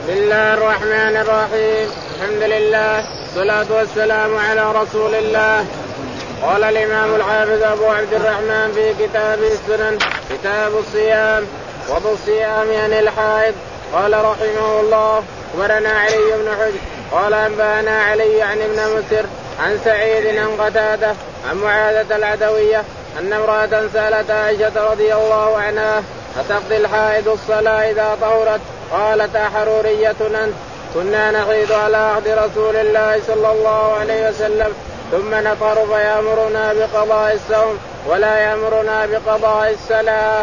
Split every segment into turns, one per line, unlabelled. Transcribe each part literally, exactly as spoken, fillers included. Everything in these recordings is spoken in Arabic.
بسم الله الرحمن الرحيم. الحمد لله والصلاة والسلام على رسول الله. قال الإمام الحافظ أبو عبد الرحمن في كتاب السنن كتاب الصيام وضوء الصيام عن الحائض. قال رحمه الله أخبرنا علي بن حجر قال أنبأنا علي عن ابن مسر عن سعيد عن قتادة عن معاذة العدوية أن امرأة سألت عائشة رضي الله عنها أتقضي الحائض الصلاة إذا طهرت؟ قالت أحرورية أنت؟ كنا نحيض على عهد رسول الله صلى الله عليه وسلم ثم نطهر فيأمرنا بقضاء الصوم ولا يأمرنا بقضاء الصلاة.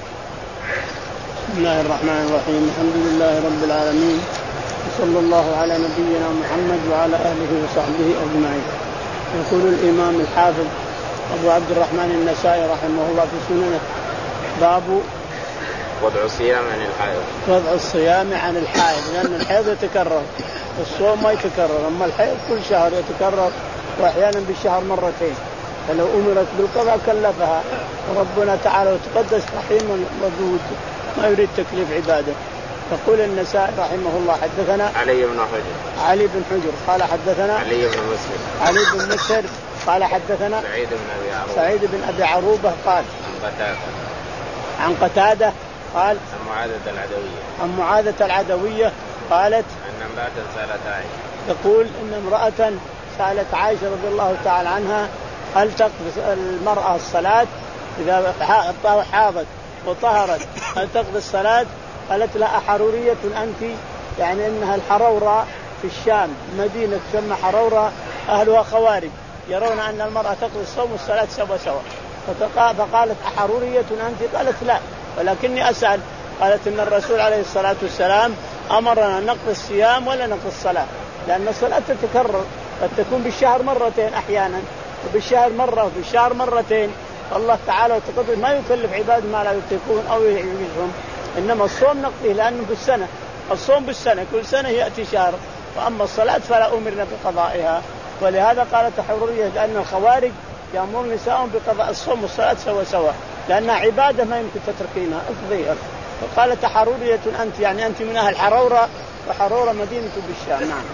بسم الله الرحمن الرحيم. الحمد لله رب العالمين وصلى الله على نبينا محمد وعلى آله وصحبه أجمعين. يقول الإمام الحافظ أبو عبد الرحمن النسائي رحمه الله في سننه باب
وضع الصيام عن الحائض.
وضع الصيام عن الحائض لأن الحيض يتكرر الصوم ما يتكرر، أما الحيض كل شهر يتكرر وأحيانا بالشهر مرتين، فلو أمرت بالقضاء كلفها ربنا تعالى وتقدس رحيم ودود ما يريد تكليف عباده. يقول النسائي رحمه الله حدثنا
علي بن حجر
علي بن حجر قال حدثنا
علي بن مسر
علي بن مسر قال حدثنا
سعيد بن أبي عروبة
سعيد بن أبي عروبة قال
عن قتادة
عن قتادة قال
عن معاذة العدوية
عن معاذة العدوية قالت
أن امرأة سألت عائشة
تقول إن امرأة سألت عائشة رضي الله تعالى عنها هل تقضي المرأة الصلاة إذا حاضت وطهرت هل تقضي الصلاة؟ قالت لا أحرورية أنت؟ يعني إنها الحرورة في الشام مدينة تسمى حرورة أهلها خوارج يرون أن المرأة تقضي الصوم والصلاة سوا سوا، فقالت أحرورية أنت؟ قالت لا ولكني أسأل. قالت إن الرسول عليه الصلاة والسلام أمرنا نقضي الصيام ولا نقضي الصلاة، لأن الصلاة تتكرر قد تكون بالشهر مرتين أحيانا وبالشهر مرة وبالشهر مرتين. الله تعالى وتقدر ما يكلف عباد ما لا يطيقون أو يعجزهم، إنما الصوم نقضيه لأنه بالسنة، الصوم بالسنة كل سنة يأتي شهر، وأما الصلاة فلا أمرنا بقضائها. ولهذا قالت حرورية لأن الخوارج يأمر نساءهم بقضاء الصوم والصلاة سوا سوا لأنها عبادة ما يمكن تتركينها اقضيها. فقالت حرورية أنت؟ يعني أنت من أهل حرورة، وحرورة مدينة بالشام. نعم.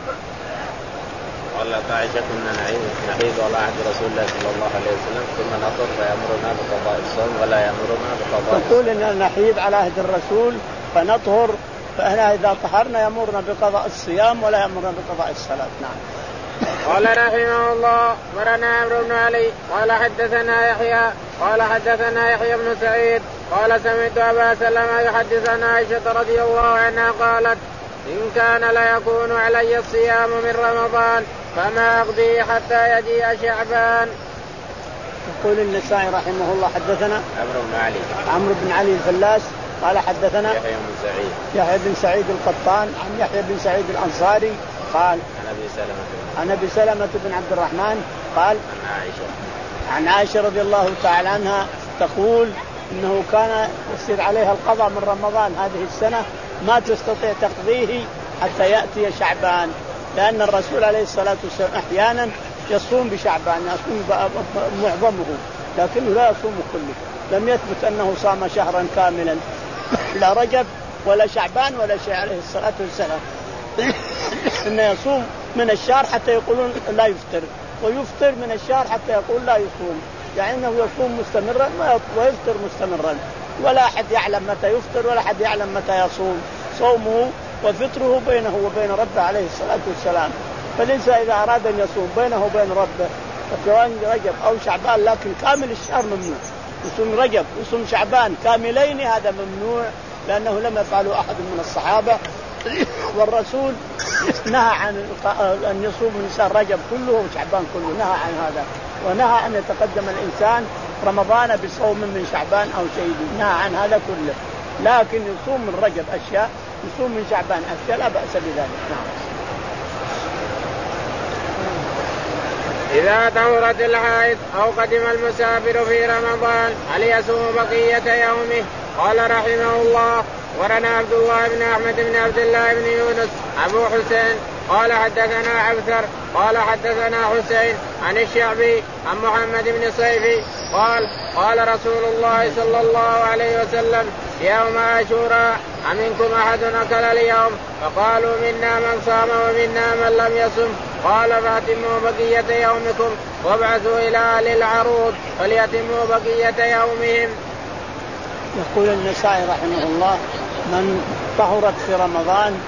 قالت عائشة كنا نحيض على عهد رسول الله صلى الله عليه وسلم ثم نطهر فيأمرنا بقضاء الصوم ولا يأمرنا بقضاء.
تقول إن نحيض على عهد الرسول فنطهر فإحنا إذا طهرنا يأمرنا بقضاء الصيام ولا يأمرنا بقضاء الصلاة. نعم.
قال رحمه الله مرنا عمرو بن علي قال حدثنا يحيى قال حدثنا يحيى بن سعيد قال سمعت أبا سلمة يحدث عن عائشة رضي الله عنها قالت إن كان ليكون علي الصيام من رمضان فما أقضي حتى يجيء شعبان.
يقول النسائي رحمه الله حدثنا
عمرو بن علي
عمرو بن علي الفلاس قال حدثنا
يحيى بن سعيد
يحيى بن سعيد القطان عن يحيى بن سعيد الأنصاري قال
عن أبي سلمة
عن أبي سلمة بن عبد الرحمن قال
عن عائشة
عن عائشة رضي الله تعالى عنها تقول إنه كان يصير عليها القضاء من رمضان هذه السنة ما تستطيع تقضيه حتى يأتي شعبان، لأن الرسول عليه الصلاة والسلام أحيانا يصوم بشعبان يصوم معظمه لكنه لا يصوم كله. لم يثبت أنه صام شهرا كاملا لا رجب ولا شعبان ولا شيء عليه الصلاة والسلام إنه يصوم من الشهر حتى يقولون لا يفطر ويفطر من الشهر حتى يقول لا يصوم، يعني أنه يصوم مستمرا ويفطر مستمرا ولا أحد يعلم متى يفطر ولا أحد يعلم متى يصوم. صومه وفطره بينه وبين ربه عليه الصلاة والسلام. فالإنسان إذا أراد أن يصوم بينه وبين ربه سواء رجب أو شعبان لكن كامل الشهر ممنوع، يصوم رجب ويصوم شعبان كاملين هذا ممنوع لأنه لم يفعله أحد من الصحابة. والرسول نهى عن أن يصوم الإنسان رجب كله وشعبان كله، نهى عن هذا، ونهى أن يتقدم الإنسان رمضان بصوم من شعبان أو شيء، نهى عن هذا كله. لكن يصوم من رجب أشياء يصوم من شعبان أشياء لا بأس بذلك. نعم.
إذا طهرت الحائض أو قدم المسافر في رمضان هل يصوم بقية يومه؟ قال رحمه الله ورنا عبد الله بن أحمد بن عبد الله بن يونس أبو حسين قال حدثنا عبثر قال حدثنا حسين عن الشعبي عن محمد بن صيفي قال قال رسول الله صلى الله عليه وسلم يوم عاشوراء أمنكم أحد أكل اليوم؟ فقالوا منا من صام ومنا من لم يصم. قال فأتموا بقية يومكم وابعثوا إلى أهل العروض فليتموا بقية يومهم.
يقول النسائي رحمه الله من طهرت في رمضان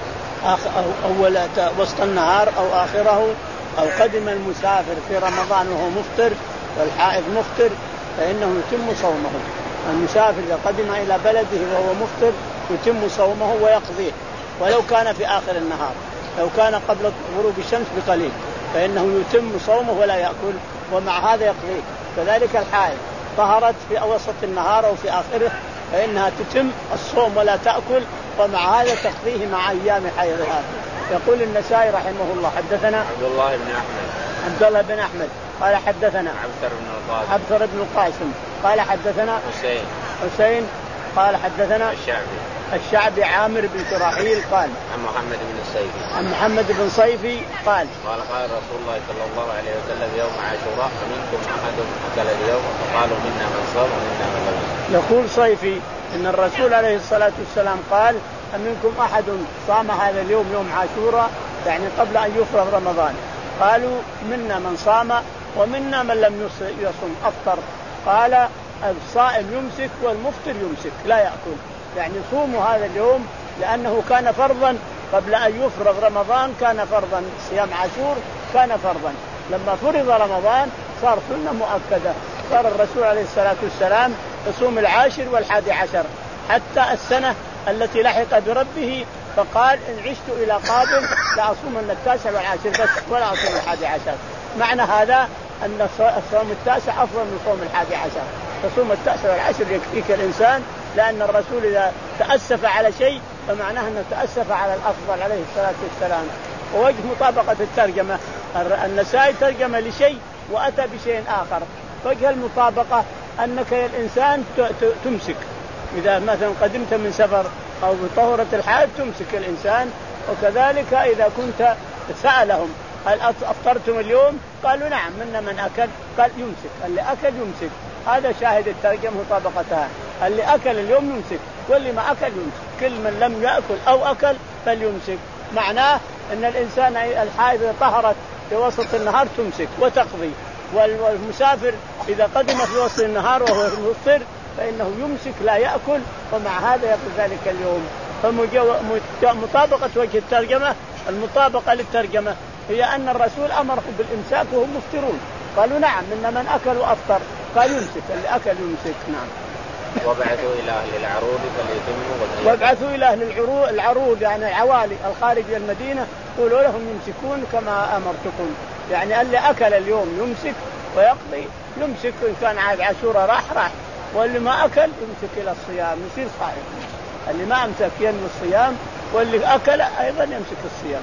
أول وسط النهار أو آخره أو قدم المسافر في رمضان وهو مفطر والحائض مفطر فإنه يتم صومه. المسافر إذا قدم إلى بلده وهو مفطر يتم صومه ويقضيه ولو كان في آخر النهار، لو كان قبل غروب الشمس بقليل فإنه يتم صومه ولا يأكل ومع هذا يقضيه. كذلك الحائض طهرت في وسط النهار أو في آخره فإنها تتم الصوم ولا تأكل ومع هذا تقضيه مع أيام حيضها. يقول النسائي رحمه الله حدثنا
عبد الله بن أحمد
عبد الله بن أحمد قال حدثنا
عبثر بن القاسم
عبثر بن القاسم قال حدثنا
حسين
حسين قال حدثنا
الشعبي
الشعبي عامر بن شراحيل قال
عن محمد بن الصيفي
عن محمد بن صيفي قال
قال قال رسول الله صلى الله عليه وسلم يوم عاشوراء منكم أحد أكل اليوم؟ فقالوا منا من صام ومنا من لم يصم.
يقول صيفي إن الرسول عليه الصلاة والسلام قال منكم أحد صام هذا اليوم يوم عاشوراء يعني قبل أن يفرغ رمضان. قالوا منا من صام ومنا من لم يصم أفطر. قال الصائم يمسك والمفطر يمسك لا يأكل، يعني صوموا هذا اليوم لأنه كان فرضا قبل أن يفرغ رمضان، كان فرضا صيام عاشور كان فرضا، لما فرض رمضان صار سنة مؤكدة. صار الرسول عليه الصلاة والسلام يصوم العاشر والحادي عشر حتى السنة التي لحق بربه، فقال إن عشت إلى قابل لأصوم التاسع والعاشر بس ولا أصوم الحادي عشر. معنى هذا أن الصوم التاسع أفضل من صوم الحادي عشر، فصوم التاسع والعاشر يكفيك الإنسان، لأن الرسول إذا تأسف على شيء فمعناه أنه تأسف على الأفضل عليه الصلاة والسلام. ووجه مطابقة الترجمة النسائي ترجمة لشيء وأتى بشيء آخر. وجه المطابقة أنك يا الإنسان تمسك، إذا مثلا قدمت من سفر أو بطهرة الحائض تمسك الإنسان. وكذلك إذا كنت سألهم هل أفطرتم اليوم؟ قالوا نعم منا من أكل، قال يمسك، اللي أكل يمسك. هذا شاهد الترجمة مطابقتها، اللي أكل اليوم يمسك واللي ما أكل يمسك، كل من لم يأكل أو أكل فليمسك. معناه أن الإنسان الحائض إذا طهرت في وسط النهار تمسك وتقضي، والمسافر إذا قدم في وسط النهار وهو مفطر فإنه يمسك لا يأكل ومع هذا يقضي ذلك اليوم. فمطابقة وجه الترجمة المطابقة للترجمة هي أن الرسول أمرهم بالإمساك وهم مفطرون، قالوا نعم منا من أكل وأفطر، قال يمسك، اللي أكل يمسك. نعم.
وابعثوا إلى أهل العروض فليتموا
وابعثوا إلى أهل العروض العروض يعني العوالي الخارج من المدينة قولوا لهم يمسكون كما أمرتكم، يعني اللي أكل اليوم يمسك ويقضي، يمسك إن كان عاد عاشوراء راح راح، واللي ما أكل يمسك إلى الصيام يصير صائم، اللي ما أمسك ينوي الصيام واللي أكل أيضا يمسك الصيام.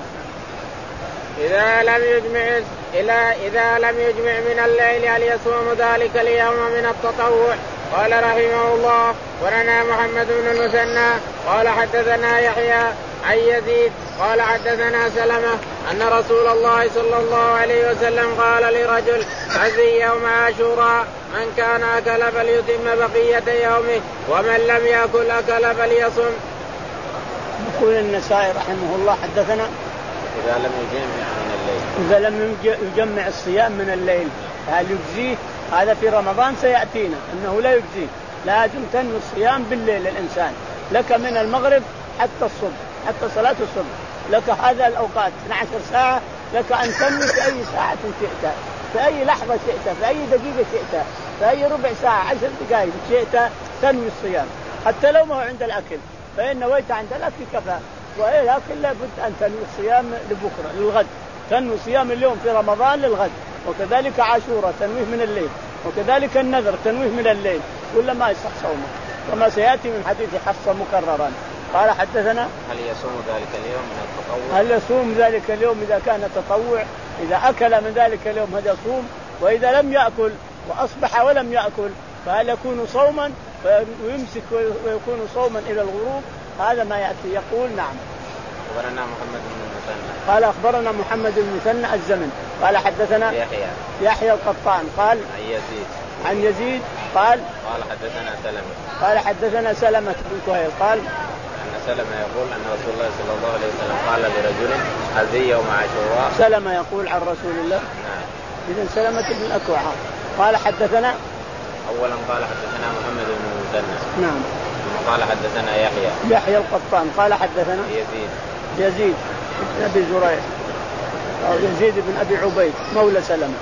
إذا لم يجمع إلى إذا لم يجمع من الليل هل يصوم ذلك اليوم من التطوع؟ قال رحمه الله ولنا محمد بن المثنى قال حدثنا يحيى عن يزيد قال حدثنا سلمة أن رسول الله صلى الله عليه وسلم قال لرجل عزي يوم عاشوراء من كان أكل فليتم بقية يومه ومن لم يأكل أكل فليصم.
يقول النسائي رحمه الله حدثنا
إذا لم يجمع من الليل
إذا لم يجمع الصيام من الليل هل يجزيه؟ هذا في رمضان سيأتينا أنه لا يجزيه، لازم تنوي الصيام بالليل. الإنسان لك من المغرب حتى الصبح حتى صلاة الصبح لك هذا الأوقات اثنتي عشرة ساعة، لك أن تنوي في أي ساعة شئت، في أي لحظة شئت، في أي دقيقة شئت، في أي ربع ساعة عشر دقائق شئت تنوي الصيام، حتى لو ما هو عند الأكل، فإن نويت عند الأكل كفى، ولكن لابد أن تنوي الصيام لبكرة للغد، تنوي صيام اليوم في رمضان للغد، وكذلك عاشوراء تنويه من الليل، وكذلك النذر تنويه من الليل، ولا ما يصح صومه كما سيأتي من حديث حفصة مكررا. قال حدثنا
هل يصوم ذلك اليوم من التطوع؟
هل يصوم ذلك اليوم إذا كان تطوع؟ إذا أكل من ذلك اليوم هذا يصوم، وإذا لم يأكل وأصبح ولم يأكل فهل يكون صوما ويمسك ويكون صوما إلى الغروب؟ هذا ما يأتي. يقول نعم.
أخبرنا محمد بن المثنى
قال أخبرنا محمد بن المثنى الزمن قال حدثنا
يحيى
يحيى القطان قال
عن يزيد
عن يزيد قال
قال حدثنا سلمة
قال حدثنا سلمة بن كهيل قال
أن سلمة يقول أن رسول الله صلى الله عليه وسلم قال لرجل هذه يوم عاشوراء.
سلمة يقول عن رسول الله.
نعم.
إذن سلمة بن الأكوع قال حدثنا.
أولا قال حدثنا محمد بن المثنى.
نعم.
قال حدثنا يحيى.
يحيى القطان قال حدثنا.
يزيد.
يزيد بن أبي زريع أو يزيد بن أبي عبيد مولى سلمة.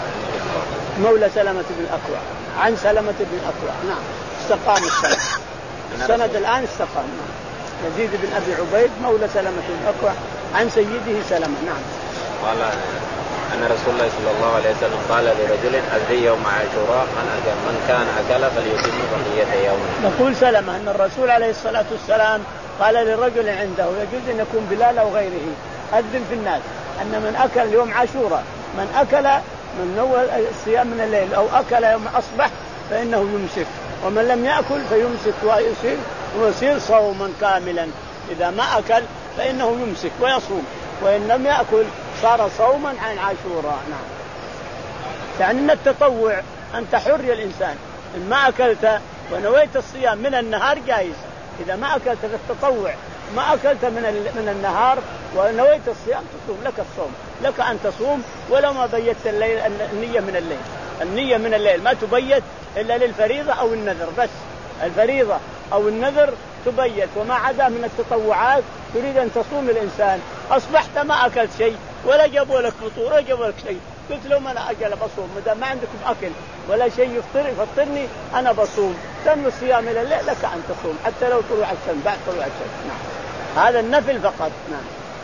مولى سلمة بن الأكوع عن سلمة بن الأكوع. نعم. استقام السند. السند الآن استقام. يزيد بن أبي عبيد مولى سلمة بن الأكوع عن سيده سلمة. نعم.
قال أن رسول الله صلى الله عليه وسلم قال لرجل أذي يوم عاشوراء من أكل من كان أكل فليتم بقية يومه.
نقول سلمة أن الرسول عليه الصلاة والسلام قال للرجل عنده يجوز أن يكون بلال أو غيره أذن في الناس أن من أكل يوم عاشوراء من أكل من نوى الصيام من الليل أو أكل يوم أصبح فإنه يمسك ومن لم يأكل فيمسك ويصير ويصير صوما كاملا. إذا ما أكل فإنه يمسك ويصوم وإن لم يأكل صار صوما عن عاشوراء. نعم. يعني أن التطوع أنت حر يا الإنسان إن ما أكلت ونويت الصيام من النهار جائز. إذا ما أكلت في التطوع ما أكلت من من النهار ونويت الصيام تصوم لك الصوم لك أن تصوم ولو ما بيت الليل النية من الليل. النية من الليل ما تبيت إلا للفريضة أو النذر بس. الفريضة أو النذر تبيت وما عدا من التطوعات تريد أن تصوم الإنسان أصبحت ما أكلت شيء ولا جابوا لك فطور ولا جابوا لك شيء قلت لهم أنا أجل بصوم ماذا ما عندكم أكل ولا شيء يفطر يفطرني أنا بصوم تم الصيام إلى الليل لك أن تصوم حتى لو طلوع الشمس بعد طلوع الشمس. نعم. هذا النفل فقط. نعم.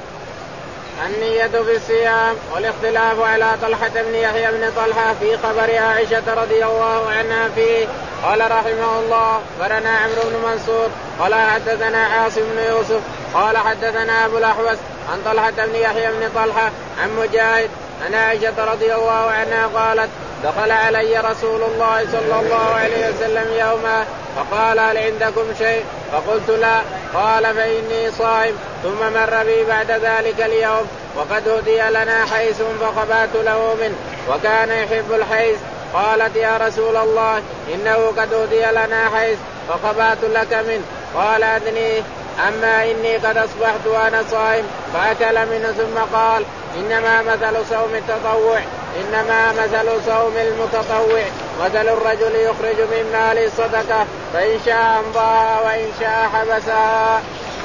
النية في الصيام والاختلاف على طلحة بن يحيى بن طلحة في خبر عائشة رضي الله عنها فيه. قال رحمه الله برنا عمرو بن منصور قال حدثنا عاصم بن يوسف قال حدثنا أبو الأحوص عن طلحة بن يحيى بن طلحة عن مجاهد عن عائشة رضي الله عنها قالت دخل علي رسول الله صلى الله عليه وسلم يوما فقال هل عندكم شيء فقلت لا قال فإني صائم ثم مر بي بعد ذلك اليوم وقد هدي لنا حيث فخبأت له منه وكان يحب الحيث. قالت يا رسول الله إنه قد هدي لنا حيث فخبأت لك منه قال أدنيه أما إني قد أصبحت وأنا صائم فأكل منه ثم قال إنما مثل صوم التطوع إنما مثل صوم المتطوع مثل الرجل يخرج من ماله الصدقة فإن شاء أمضاها وإن شاء حبسها.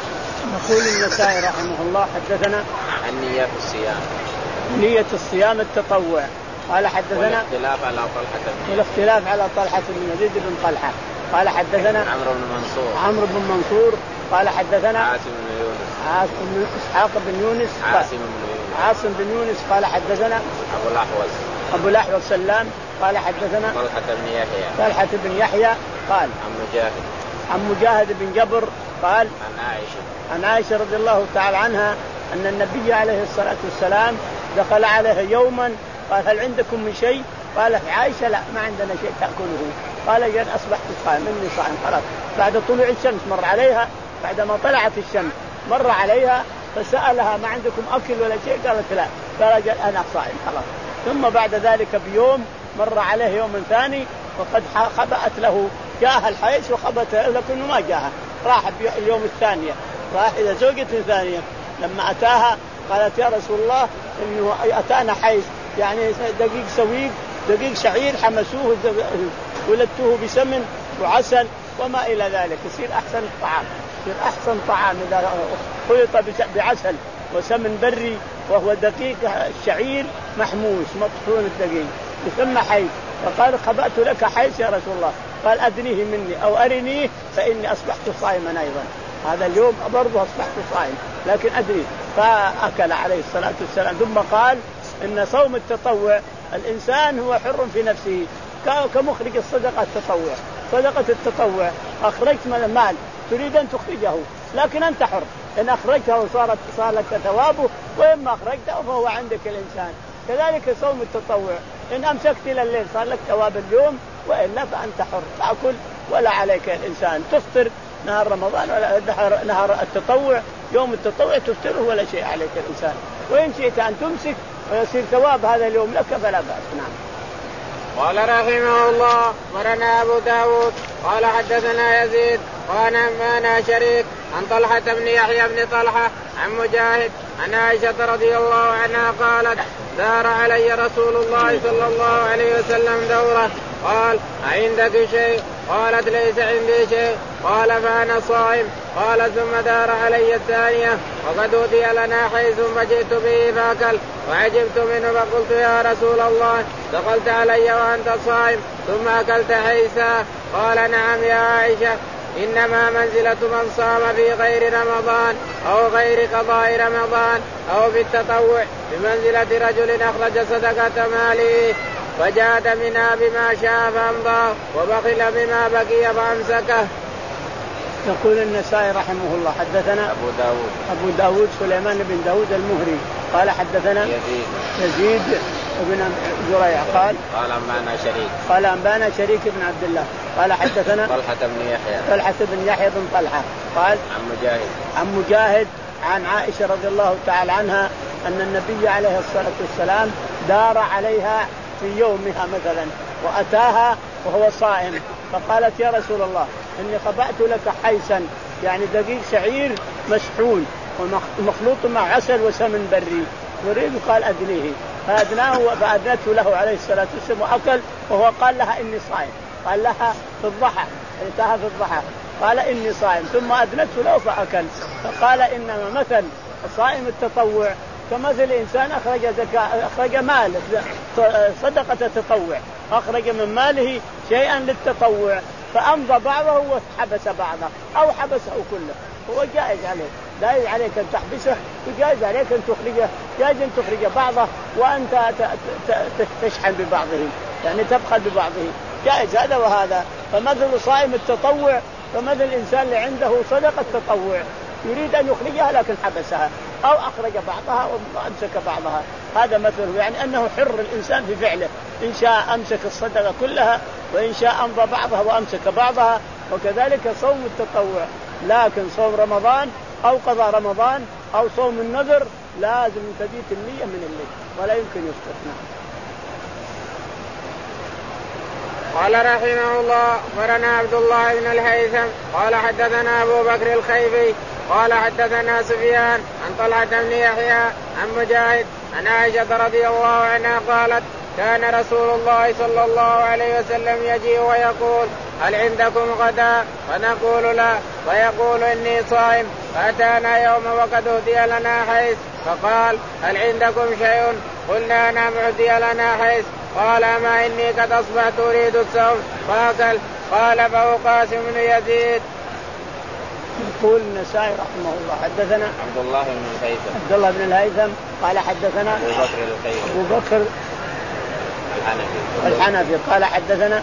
نقول النسائي رحمه الله حدثنا
النية في الصيام
نية الصيام التطوع قال حدثنا
والاختلاف على طلحة
والاختلاف على طلحة بن يزيد بن طلحة قال حدثنا
عمرو بن منصور
عمرو بن منصور قال حدثنا
عاصم بن يونس
عاصم بن إسحاق بن يونس
عاصم بن يونس
عاصم بن يونس قال حدثنا
أبو الأحوص
أبو الأحوص سلام قال حدثنا
طلحة بن يحيى
طلحة بن يحيى قال
عن مجاهد
عن مجاهد بن جبر قال
عن عائشة
عن عائشة رضي الله تعالى عنها أن النبي عليه الصلاة والسلام دخل عليها يوما قال هل عندكم من شيء قالت عائشة لا ما عندنا شيء تأكله قال جد أصبحت صائم إني صائم خلاص. بعد طلوع الشمس مر عليها بعدما طلعت الشمس مر عليها فسألها ما عندكم أكل ولا شيء قالت لا قال جد أنا صائم خلاص. ثم بعد ذلك بيوم مر عليه يوم ثاني وقد خبأت له جاءها الحيث وخبأت له لكنه ما جاءها راح اليوم الثانية راح إلى زوجة ثانية لما أتاها قالت يا رسول الله إنه أتانا حيث يعني دقيق سويق دقيق شعير حمسوه ولدته بسمن وعسل وما إلى ذلك يصير أحسن الطعام يصير أحسن طعام إذا خلط بعسل وسمن بري وهو دقيق الشعير محموس مطحون الدقيق يسمى حيث. فقال خبأت لك حيث يا رسول الله قال أدنيه مني أو أرنيه فإني أصبحت صائما أيضا هذا اليوم برضه أصبحت صائم لكن أدري. فأكل عليه الصلاة والسلام ثم قال إن صوم التطوع الإنسان هو حر في نفسه كمخرج الصدقة التطوع. صدقة التطوع أخرجت من المال تريد أن تخرجه لكن أنت حر إن أخرجته صارت صار لك ثوابه وإما أخرجته فهو عندك الإنسان. كذلك صوم التطوع إن أمسكت إلى الليل صار لك ثواب اليوم وإلا فأنت حر تأكل ولا عليك الإنسان تفطر نهار رمضان ولا نهار التطوع يوم التطوع تفطره ولا شيء عليك الإنسان. وإن شئت أن تمسك ويصير ثواب هذا اليوم لك فلا بأس. نعم.
قال رحمه الله مرنا أبو داود قال حدثنا يزيد قال أنبانا شريك عن طلحة بن يحيى بن طلحة عن مجاهد عن عائشة رضي الله عنها قالت دار علي رسول الله صلى الله عليه وسلم دورة قال أعندك شيء؟ قالت ليس عندي شيء. قال فأنا صائم. قال ثم دار علي الثانية وقد أوتي لنا حيث فجئت به فأكل وعجبت منه فقلت يا رسول الله دخلت علي وأنت صائم ثم أكلت حيثا؟ قال نعم يا عائشة إنما منزلة من صام في غير رمضان أو غير قضاء رمضان أو في التطوع بمنزلة رجل أخرج صدقة ماله فجاد منها بما شاء فأمضى وبخل بما بقي فأمسكه.
يقول النسائي رحمه الله حدثنا
أبو داود
أبو داود سليمان بن داود المهري قال حدثنا
يزيد
يزيد بن زريع قال
قال أنبانا شريك
قال أنبانا شريك بن عبد الله قال حدثنا
طلحة بن يحيى
طلحة بن يحيى بن طلحة قال
عن مجاهد
عن مجاهد عن عائشة رضي الله تعالى عنها أن النبي عليه الصلاة والسلام دار عليها في يومها مثلا وأتاها وهو صائم فقالت يا رسول الله إني خبأت لك حيسا يعني دقيق شعير مشحون ومخلوط مع عسل وسمن بري يريد قال أدنيه فأدناه فأدنته له عليه الصلاة والسلام وأكل وهو قال لها إني صائم. قال لها في الضحى أتاها في الضحى قال إني صائم ثم أدنته له فأكل. فقال إنما مثل صائم التطوع كمثل إنسان أخرج زكاة أخرج مال صدقة تطوع أخرج من ماله شيئا للتطوع فأمضى بعضه وحبس بعضه أو حبسه كله هو جائز عليه لا يجوز عليك أن تحبسه وجائز عليك أن تخرجه جائز أن تخرج بعضه وأنت تشحن ببعضه يعني تبخل ببعضه جائز هذا وهذا. فمثل صائم التطوع فمثل الإنسان اللي عنده صدقة تطوع يريد أن يخرجها لكن حبسها أو أخرج بعضها وأمسك بعضها هذا مثله يعني أنه حر الإنسان في فعله إن شاء أمسك الصدقة كلها وإن شاء أمضى بعضها وأمسك بعضها. وكذلك صوم التطوع لكن صوم رمضان أو قضاء رمضان أو صوم النذر لازم تبيت النية من الليل ولا يمكن يستثنى.
قال رحمه الله أخبرنا عبد الله بن الهيثم قال حدثنا أبو بكر الخيفي قال حدثنا سفيان عن طلحة بن يحيى عن مجاهد عن عائشة رضي الله عنها قالت كان رسول الله صلى الله عليه وسلم يجيء ويقول هل عندكم غداء؟ فنقول لا فيقول إني صائم. فأتانا يوم وقد أهدي لنا حيث فقال هل عندكم شيء؟ قلنا نعم أهدي لنا حيث. قال ما إني قد أصبحت أريد الصوم فأكل. قال فهو قاسم بن يزيد.
يقول النسائي رحمه الله حدثنا
عبد الله بن الهيثم
عبد الله بن الهيثم قال حدثنا
أبو بكر الخيفي
أبو بكر
الحنفي
الحنفي قال حدثنا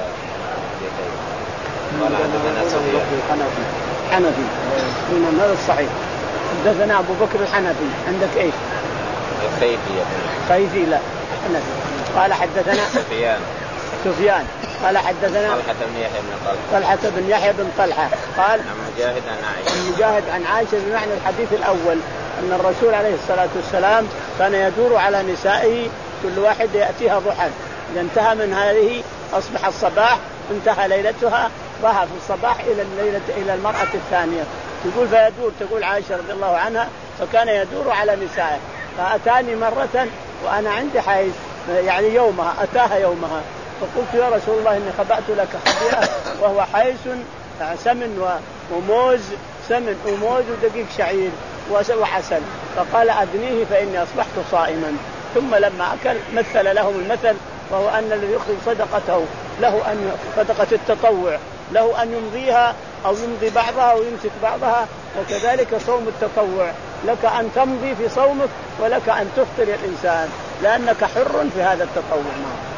قال حدثنا سفيان
حنفي من هذا الصحيح حدثنا أبو بكر الحنفي عندك إيش؟
الخيفي
خيفي لا حنفي قال حدثنا
سفيان
سفيان قال حدثنا
طلحة بن يحيى بن طلحة
طلحة بن يحيى بن طلحة قال
عن مجاهد عن عائشة
مجاهد عن عائشة بمعنى الحديث الأول أن الرسول عليه الصلاة والسلام كان يدور على نسائه كل واحد يأتيها ضحى إذا انتهى من هذه أصبح الصباح انتهى ليلتها راح في الصباح إلى الليلة إلى المرأة الثانية تقول فيدور تقول عائشة رضي الله عنها فكان يدور على نسائه فأتاني مرة وأنا عندي حيث يعني يومها أتاها يومها فقلت يا رسول الله إني خبأت لك خبيئة وهو حيث سمن وموز سمن وموز ودقيق شعير وعسل فقال أدنيه فإني أصبحت صائما. ثم لما أكل مثل لهم المثل وهو أن الذي يخرج صدقته له أن صدقة التطوع له أن يمضيها أو يمضي بعضها ويمسك بعضها وكذلك صوم التطوع لك أن تمضي في صومك ولك أن تفطر الإنسان لأنك حر في هذا التطوع.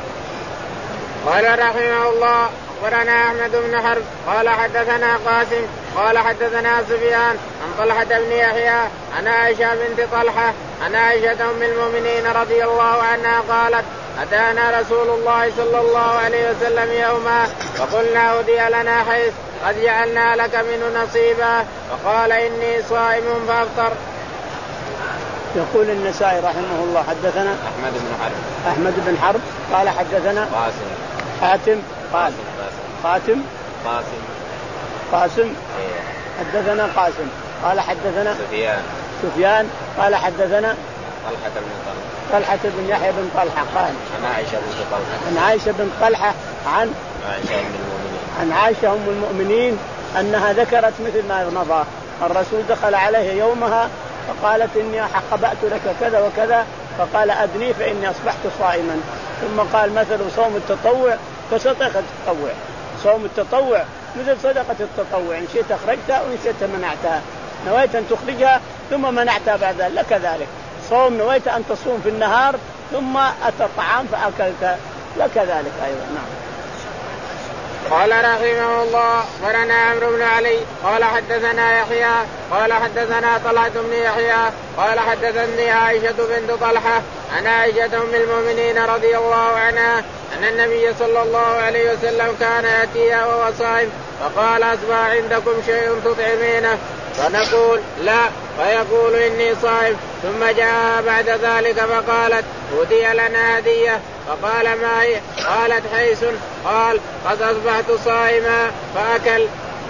قال رحمه الله أخبرنا أحمد بن حرب قال حدثنا قاسم قال حدثنا سفيان عن طلحة بن يحيى عن عائشة بنت طلحة عن عائشة أم المؤمنين رضي الله عنها قالت أتانا رسول الله صلى الله عليه وسلم يوما فقلنا أهدي لنا حيث قد جعلنا لك منه نصيبا فقال إني صائم فأفطر.
يقول النسائي رحمه الله حدثنا
أحمد بن حرب
أحمد بن حرب قال حدثنا
قاسم
حاتم قال
قاسم
قاسم
قاسم
قاسم حدثنا قاسم قال حدثنا
سفيان
سفيان قال حدثنا
طلحة بن طلحة
طلحة بن يحيى بن طلحة قال
عن عائشة بن طلحة
عن عائشة بن طلحة عن
عائشة أم المؤمنين
عن عائشة أم المؤمنين أنها ذكرت مثل ما مضى. الرسول دخل عليه يومها فقالت إني خبأت لك كذا وكذا، فقال أدني فإني أصبحت صائما. ثم قال مثل صوم التطوع كصدقة التطوع. صوم التطوع مثل صدقة التطوع، إن شئت أخرجتها وإن شئت منعتها. نويت أن تخرجها ثم منعتها بعد ذلك لك ذلك. صوم نويت أن تصوم في النهار ثم أتى الطعام فأكلت لك ذلك أيضا. نعم.
قال رحمه الله ورنا عمرو بن علي قال حدثنا يحيى قال حدثنا طلحة بن يحيى قال حدثني عائشة بنت طلحة عن عائشة أم المؤمنين رضي الله عنها أن النبي صلى الله عليه وسلم كان يأتيها وهو صائم فقال أصبح عندكم شيء تطعمينه؟ فنقول لا، فيقول إني صائم. ثم جاء بعد ذلك فقالت أهدي لنا هدية، فقال ما هي؟ قالت حيث. قال قد أصبحت صائما فأكل.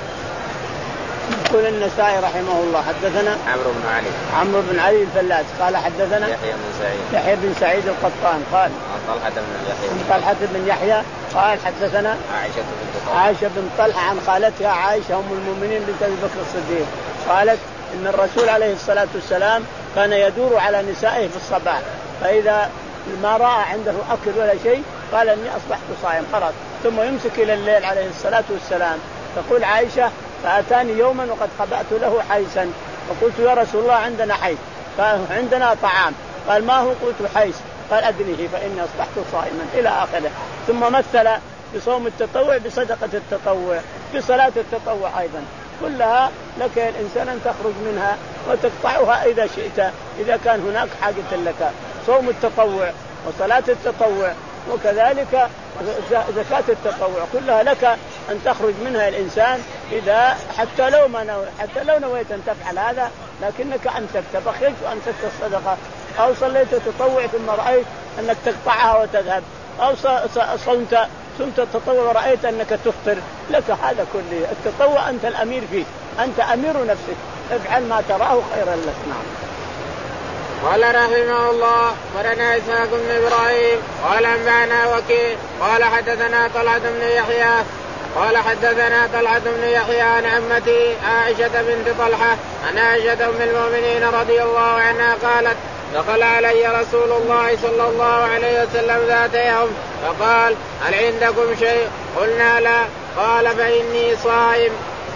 يقول النسائي رحمه الله حدثنا
عمرو بن علي
عمرو بن علي الفلاس قال حدثنا
يحيى بن سعيد
يحيى بن سعيد القطان قال
عن طلحة بن يحيى
عن طلحة بن يحيى قال حدثنا
عائشة بنت طلحة
عائشة بن طلحة عن خالتها عائشة أم المؤمنين بنت أبي بكر الصديق قالت إن الرسول عليه الصلاة والسلام كان يدور على نسائه في الصباح، فإذا ما رأى عنده أكل ولا شيء قال إني أصبحت صائم خلاص، ثم يمسك إلى الليل عليه الصلاة والسلام. تقول عائشة فأتاني يوما وقد خبأت له حيسا فقلت يا رسول الله عندنا حيس، قال عندنا طعام، قال ما هو؟ قلت حيس، قال أدنيه فإني أصبحت صائما إلى آخره. ثم مثل بصوم التطوع بصدقة التطوع بصلاة التطوع أيضا، كلها لك يا الإنسان أن تخرج منها وتقطعها إذا شئت إذا كان هناك حاجة لك. صوم التطوع وصلاة التطوع وكذلك زكاة التطوع كلها لك أن تخرج منها الإنسان إذا حتى لو ما نو... حتى لو نويت أن تفعل هذا لكنك أمسكت فخرجت وأمسكت الصدقة، أو صليت التطوع ثم رأيت أنك تقطعها وتذهب، أو صمت صمت التطوع ورأيت أنك تفطر، لك هذا كله. التطوع أنت الأمير فيه، أنت أمير نفسك، افعل ما تراه خيرا لك. نعم.
قال رحمه الله ورنا إسحاق بن إبراهيم قال أنبأنا وكيع قال حدثنا طلحة بن يحيى قال حدثنا طلحة بن يحيى عن عمتي عائشة بنت طلحة عن عائشة أم المؤمنين رضي الله عنها قالت دخل علي رسول الله صلى الله عليه وسلم ذات يوم فقال هل عندكم شيء؟ قلنا لا، قال فإني صائم.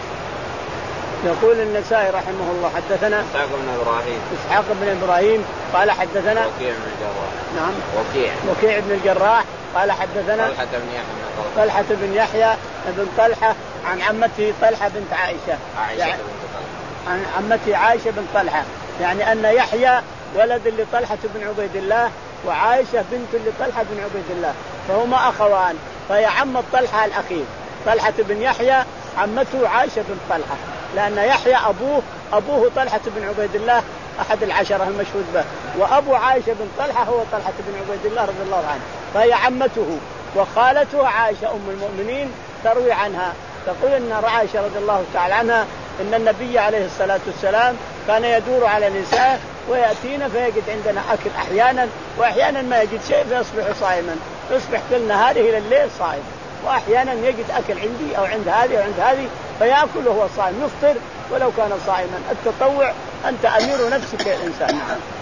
يقول النسائي رحمه الله حدثنا
إسحاق بن إبراهيم
إسحاق بن إبراهيم قال حدثنا
وكيع بن الجراح
نعم
وكيع
وكيع بن الجراح قال حدثنا
طلحة بن يحيى
طلحة بن يحيى بن طلحة عن عمته طلحة بنت عائشة
عائشة
يعني
بنت طلحة
عن عمته عائشة بن طلحة، يعني أن يحيى ولد لطلحة بن عبيد الله وعائشة بنت لطلحة بن عبيد الله، فهما أخوان، فهي عمة طلحة الأخير. طلحة بن يحيى عمته عائشة بن طلحة، لأن يحيى أبوه أبوه طلحة بن عبيد الله أحد العشرة المشهود به، وأبو عائشة بن طلحة هو طلحة بن عبيد الله رضي الله عنه، فهي عمته وخالته عائشة أم المؤمنين تروي عنها تقول أن عائشة رضي الله تعالى عنها إن النبي عليه الصلاة والسلام كان يدور على نساء ويأتينا فيجد عندنا أكل أحيانا، وأحيانا ما يجد شيء فيصبح صائما، يصبح كل نهاره إلى الليل صائم، وأحيانا يجد أكل عندي أو عند هذه أو عند هذه فيأكل وهو صائم يفطر ولو كان صائما. التطوع أنت أمير نفسك يا إنسان.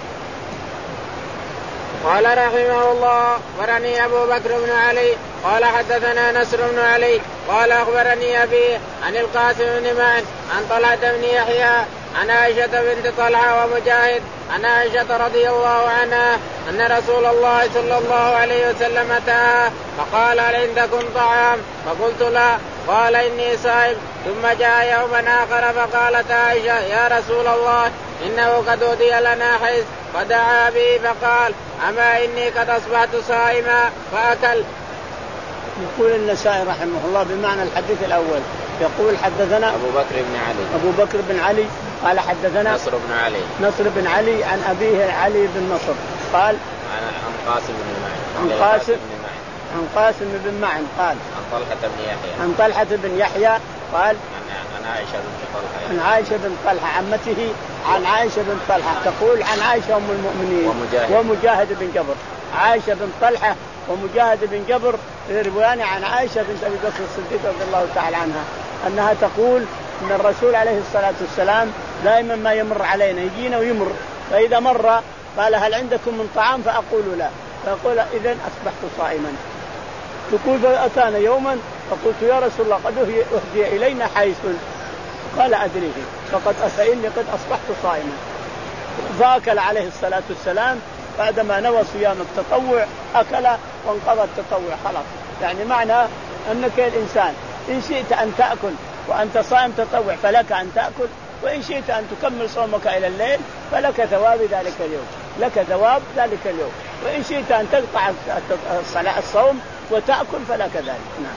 قال رحمه الله ورني أبو بكر بن علي قال حدثنا نصر بن علي قال أخبرني أبي عن القاسم بن معن عن طلحة بن يحيى عن عائشة بنت طلحة ومجاهد عن عائشة رضي الله عنها أن رسول الله صلى الله عليه وسلم أتاها فقال هل عندكم طعام؟ فقلت لا، قال إني صائم. ثم جاء يوما آخر فقالت عائشة يا رسول الله إنه قد أودي لنا حيث، فدعا به فقال أما إني قد أصبحت صائما فأكل.
يقول النسائي رحمه الله بمعنى الحديث الأول، يقول حدثنا
أبو بكر بن علي
أبو بكر بن علي قال حدثنا
نصر بن علي
نصر بن علي عن أبيه علي بن نصر قال
عن قاسم بن معن
عن قاسم عن قاسم بن معن قال
عن طلحة بن يحيى
عن طلحة بن يحيى قال
عن عن عائشة بنت طلحة
عن عائشة بنت طلحة عمته عن عائشة بنت طلحة تقول عن عائشة أم المؤمنين
ومجاهد,
ومجاهد بن جبر. عائشة بنت طلحة ومجاهد بن جبر يرويان عن عائشة بنت أبي بكر الصديق رضي الله تعالى عنها أنها تقول أن الرسول عليه الصلاة والسلام دائما ما يمر علينا يجينا ويمر، فإذا مر قال هل عندكم من طعام فأقول لا، فأقول إذن أصبحت صائما. تقول فأتانا يوما فقلت يا رسول الله قد أهدي إلينا حيث، قال أدريه فقد فإني قد أصبحت صائما. فأكل عليه الصلاة والسلام بعدما نوى صيام التطوع أكل وانقضى التطوع خلاص. يعني معنى أنك الإنسان إن شئت أن تأكل وأنت صائم تطوع فلك أن تأكل، وإن شئت أن تكمل صومك إلى الليل فلك ثواب ذلك اليوم، لك ثواب ذلك اليوم، وإن شئت أن تقطع الصوم وتأكل فلك ذلك. نعم.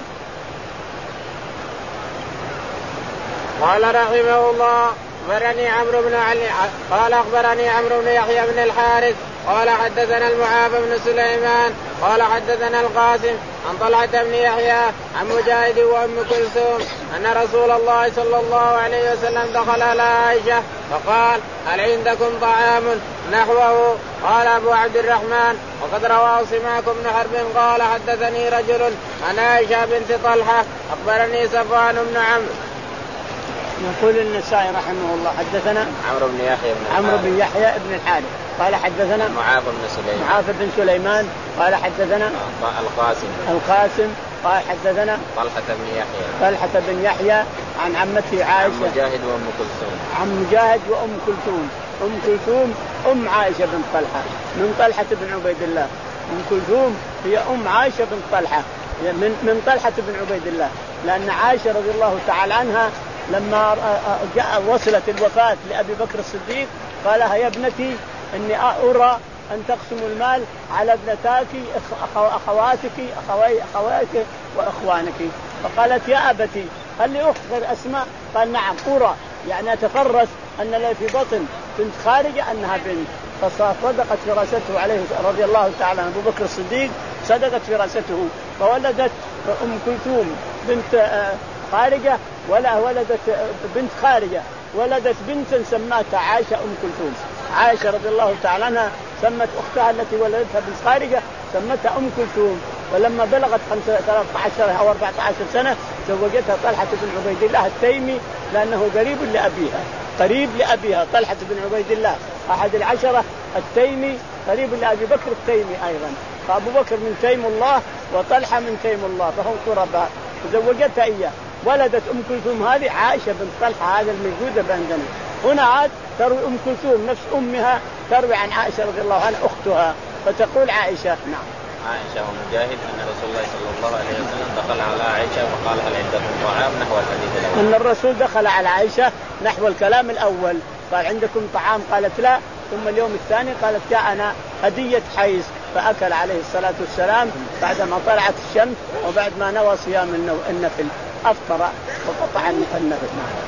قال رحمه الله أخبرني عمرو بن علي قال أخبرني عمرو بن يحيى بن الحارث قال حدثنا المعافى بن سليمان قال حدثنا القاسم عن طلحة بن يحيى عن مجاهد وأم كلثوم أن رسول الله صلى الله عليه وسلم دخل على عائشة فقال هل عندكم طعام نحوه؟ قال أبو عبد الرحمن وقد رواه سماك بن حرب قال حدثني رجل عن عائشة بنت طلحة أخبرني صفوان بن عمرو.
يقول النسائي رحمه الله حدثنا
عمرو بن يحيى بن
عمرو بن يحيى بن الحارث قال حدثنا
معاذ بن سليمان
معاذ بن سليمان قال حدثنا
القاسم
القاسم قال حدثنا
طلحة بن يحيى
طلحة بن يحيى عن عمته عائشة
عن مجاهد وأم كلثوم
عن مجاهد وأم كلثوم أم كلثوم أم عائشة بن طلحة من طلحة بن عبيد الله. أم كلثوم هي أم عائشة بن طلحة من من طلحة بن عبيد الله، لأن عائشة رضي الله تعالى عنها لما جاء وصلت الوفاة لأبي بكر الصديق قالها يا ابنتي إني أرى أن تقسموا المال على ابنتاك أخواتك أخوي أخواتك وأخوانك. فقالت يا أبتي هل لي أخت غير أسماء؟ قال نعم أرى، يعني أتفرس أن لي في بطن بنت خارجة أنها بنت. فصدقت فراسته عليه رضي الله تعالى عنه أبو بكر الصديق صدقت فراسته فولدت أم كلثوم بنت خارجة ولا ولدت بنت خارجة ولدت بنتا سماتها عائشة أم كلثوم. عائشة رضي الله تعالى عنها سمت أختها التي ولدتها بنت خارجة سمتها أم كلثوم، ولما بلغت ثلاثة عشر أو أربعة عشر سنة زوجتها طلحة بن عبيد الله التيمي لأنه قريب لأبيها قريب لأبيها طلحة بن عبيد الله أحد العشرة التيمي قريب لأبي بكر التيمي أيضا، فأبو بكر من تيم الله وطلحة من تيم الله فهم قرباء، زوجتها إياه. ولدت أم كلثوم هذه عائشة بنت طلحة هذا الموجودة عندنا هنا عاد تروي أم كلثوم نفس أمها تروي عن عائشة رضي الله عنها أختها فتقول عائشة. نعم.
عائشة ومجاهد أن رسول الله صلى الله عليه وسلم دخل على عائشة وقال هل عندكم طعام نحو الحديث الأول.
أن الرسول دخل على عائشة نحو الكلام الأول قال عندكم طعام قالت لا، ثم اليوم الثاني قالت جاءنا هدية حيز فأكل عليه الصلاة والسلام بعدما طلعت الشمس وبعد ما نوى صيام النفل أفطر وقطع النفل.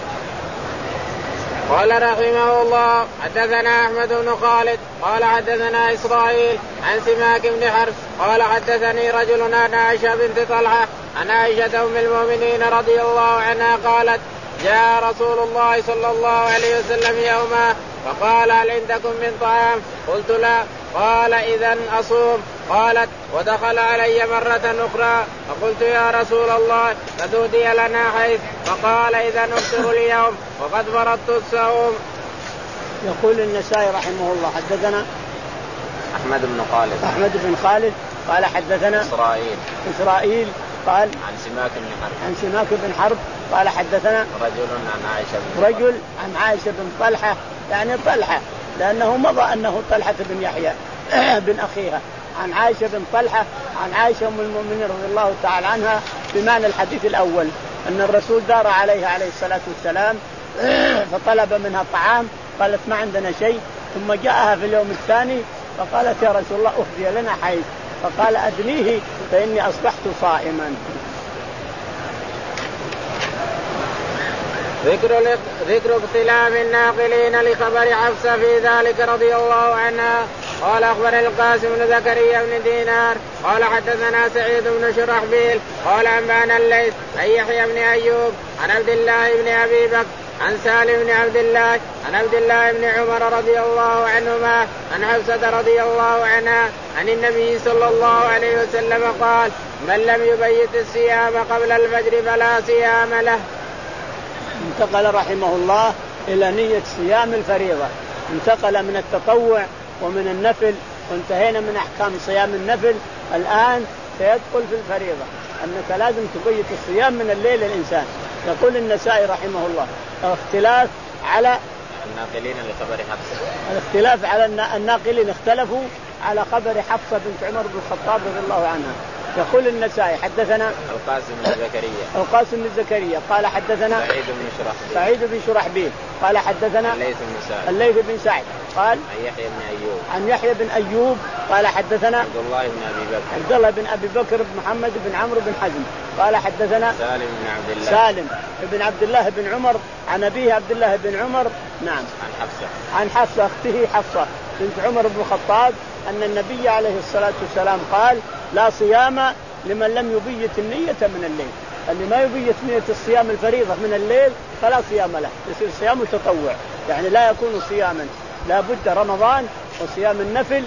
قال رحمه الله حدثنا أحمد بن خالد قال حدثنا إسرائيل عن سماك بن حرب قال حدثني رجل عن عائشة بنت طلحة عن عائشة أم المؤمنين رضي الله عنها قالت جاء رسول الله صلى الله عليه وسلم يوما فقال هل عندكم من طعام؟ قلت لا. قال إذن أصوم. قالت ودخل علي مرة أخرى فقلت يا رسول الله قد أهدي لنا حيث، فقال إذن أفطر اليوم وقد فرضت الصوم.
يقول النسائي رحمه الله حدثنا
أحمد بن خالد
أحمد بن خالد قال حدثنا
إسرائيل
إسرائيل قال
عن سماك بن حرب
عن سماك بن حرب قال حدثنا
رجل عن عائشة بن
رجل عن عائشة بن طلحة يعني طلحة لأنه مضى أنه طلحة بن يحيى بن أخيها عن عائشة بن طلحة عن عائشة أم المؤمنين رضي الله تعالى عنها بمعنى الحديث الأول أن الرسول دار عليها عليه الصلاة والسلام فطلب منها طعام قالت ما عندنا شيء، ثم جاءها في اليوم الثاني فقالت يا رسول الله أهدي لنا حيث، فقال أدنيه فإني أصبحت صائما.
ذكر ذكر اختلاف الناقلين لخبر حفصة في ذلك رضي الله عنها قال أخبرني القاسم بن زكريا بن دينار قال حدثنا سعيد بن شرحبيل قال أنبأنا الليث عن يحيى بن أيوب عن عبد الله بن أبي بكر عن سالم بن عبد الله عن عبد الله بن عمر رضي الله عنهما عن حفصة رضي الله عنها عن النبي صلى الله عليه وسلم قال من لم يبيت الصيام قبل الفجر فلا صيام له.
انتقل رحمه الله إلى نية صيام الفريضة، انتقل من التطوع ومن النفل، وانتهينا من أحكام صيام النفل. الآن سيدخل في الفريضة أنك لازم تبيت الصيام من الليل الإنسان. يقول النسائي رحمه الله اختلاف على
الناقلين لخبر حفصة،
الاختلاف على الناقلين اختلفوا على خبر حفصة بنت عمر بن الخطاب رضي الله عنها. يقول النسائي حدثنا
القاسم بن زكريا
القاسم بن زكريا قال حدثنا
سعيد بن شرحبيل
سعيد بن شرحبيل قال حدثنا
الليث بن سعد
الليث بن سعد قال
عن يحيى بن أيوب
عن يحيى بن أيوب قال حدثنا
عبد الله بن أبي بكر
عبد الله بن أبي بكر بن محمد بن عمرو بن حزم قال حدثنا
سالم بن عبد الله
سالم بن عبد الله بن عمر عن أبيه عبد الله بن عمر نعم
عن حفصة
عن حفصة أخته حفصة بنت عمر بن الخطاب أن النبي عليه الصلاة والسلام قال لا صيام لمن لم يبيت النية من الليل. اللي ما يبيت نية الصيام الفريضة من الليل فلا صيام له، يصير صيام تطوع، يعني لا يكون صياما. لا بد رمضان وصيام النفل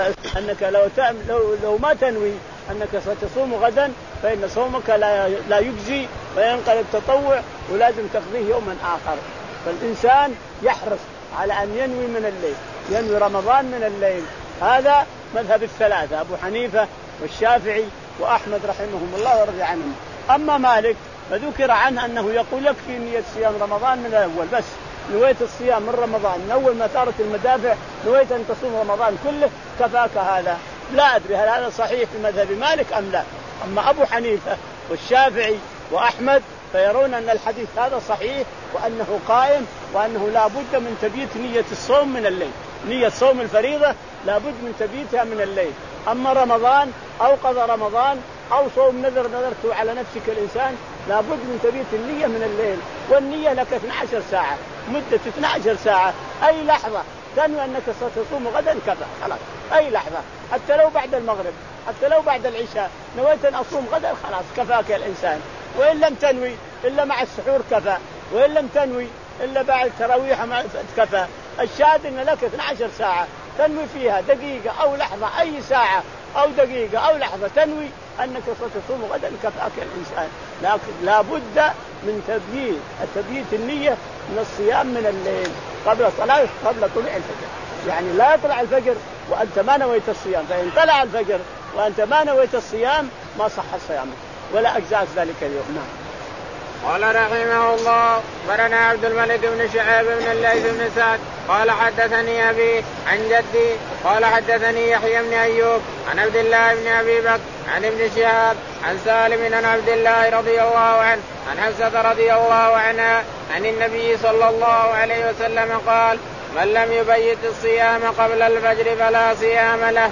أنك لو, لو, لو ما تنوي أنك ستصوم غدا فإن صومك لا, لا يجزي وينقلب تطوع ولازم تقضيه يوما آخر. فالإنسان يحرص على أن ينوي من الليل، ينوي رمضان من الليل. هذا مذهب الثلاثة أبو حنيفة والشافعي وأحمد رحمهم الله ورضي عنهم. أما مالك فذكر عنه أنه يقول يكفي نية صيام رمضان من الأول، بس نويت الصيام من رمضان من أول ما ثارت المدافع نويت أن تصوم رمضان كله كفاك هذا. لا أدري هل هذا صحيح في مذهب مالك أم لا. أما أبو حنيفة والشافعي وأحمد فيرون أن الحديث هذا صحيح وأنه قائم وأنه لا بد من تبييت نية الصوم من الليل. نية صوم الفريضة لا بد من تبييتها من الليل. أما رمضان أو قضى رمضان أو صوم نذر نذرته على نفسك الإنسان لا بد من تبييت النية من الليل. والنية لك اثنتي عشرة ساعة، مدة اثنتي عشرة ساعة، أي لحظة تنوي أنك ستصوم غدا كفى خلاص. أي لحظة حتى لو بعد المغرب حتى لو بعد العشاء نويت أن أصوم غدا خلاص كفاك الإنسان. وإن لم تنوي إلا مع السحور كفى، وإن لم تنوي إلا بعد تراويح كفى. الشاهد أن لك اثنتي عشرة ساعة تنوي فيها دقيقة أو لحظة، أي ساعة أو دقيقة أو لحظة تنوي أنك ستصوم غدا كفاك الإنسان. لكن لا بد من تبييت التبييت النية من الصيام من الليل قبل صلاة قبل طلوع الفجر. يعني لا يطلع الفجر وأنت ما نويت الصيام، فإن طلع الفجر وأنت ما نويت الصيام ما صح صيامك ولا أجزاء ذلك اليوم. نعم.
قال رحمه الله برنا عبد الملك بن شعيب بن الليث بن سعد قال حدثني أبي عن جدي قال حدثني يحيى بن أيوب عن عبد الله بن أبي بكر عن ابن شهاب عن سالم عن عبد الله رضي الله عنه عن حفصة رضي الله عنها عن النبي صلى الله عليه وسلم قال من لم يبيت الصيام قبل الفجر فلا صيام له.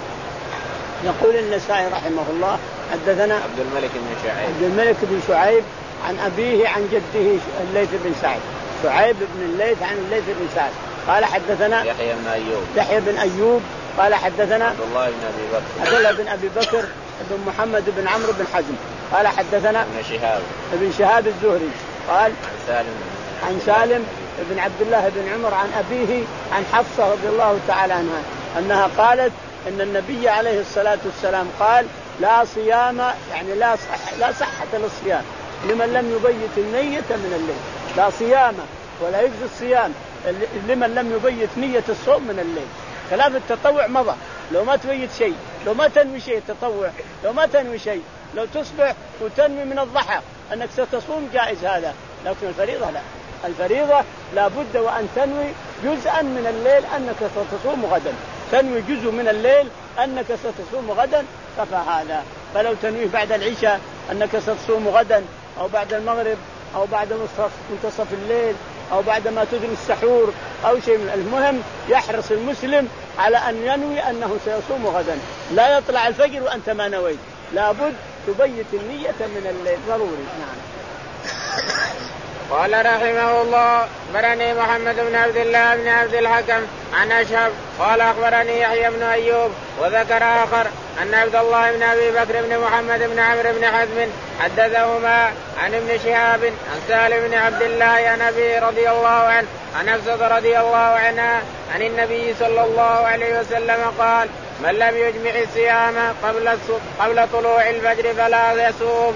يقول النسائي رحمه الله حدثنا
عبد الملك بن شعيب
عبد الملك بن شعيب عن أبيه عن جده الليث بن سعد، شعيب بن الليث عن الليث بن سعد قال حدثنا
يحيى بن أيوب
يحيى بن أيوب قال حدثنا
عبد الله بن أبي بكر
عبد الله بن أبي بكر بن محمد بن عمرو بن حزم قال حدثنا
ابن شهاب
ابن شهاب الزهري قال
عن سالم
عن سالم بن عبد الله بن عمر عن أبيه عن حفصة رضي الله تعالى عنها أنها قالت إن النبي عليه الصلاة والسلام قال لا صيام يعني لا صح لا صحة للصيام لمن لم يبيت النية من الليل. لا صيام ولا يجزي الصيام لمن لم يبيت نية الصوم من الليل. خلاف التطوع مضى، لو ما تبيت شيء، لو ما تنوي شيء التطوع، لو ما تنوي شيء، لو تصبح وتنوي من الضحى أنك ستصوم جائز هذا، لكن الفريضة لا. الفريضة لا بد وأن تنوي جزءا من الليل أنك ستصوم غدا، تنوي جزء من الليل أنك ستصوم غدا كفى هذا. فلو تنوي بعد العشاء أنك ستصوم غدا أو بعد المغرب أو بعد منتصف الليل أو بعد ما تدري السحور أو شيء من المهم يحرص المسلم على أن ينوي أنه سيصوم غدا. لا يطلع الفجر وأنت ما نويت، لابد تبيت النية من الليل ضروري. نعم.
قال رحمه الله أخبرني محمد بن عبد الله بن عبد الحكم عن أشهب قال أخبرني يحيى بن أيوب وذكر آخر أن عبد الله بن أبي بكر بن محمد بن عمرو بن حزم حدثهما عن ابن شهاب عن سالم بن عبد الله عن أبي رضي الله عنه عن حفصة رضي الله عنها عن النبي صلى الله عليه وسلم قال من لم يجمع الصيام قبل قبل طلوع الفجر فلا يصوم.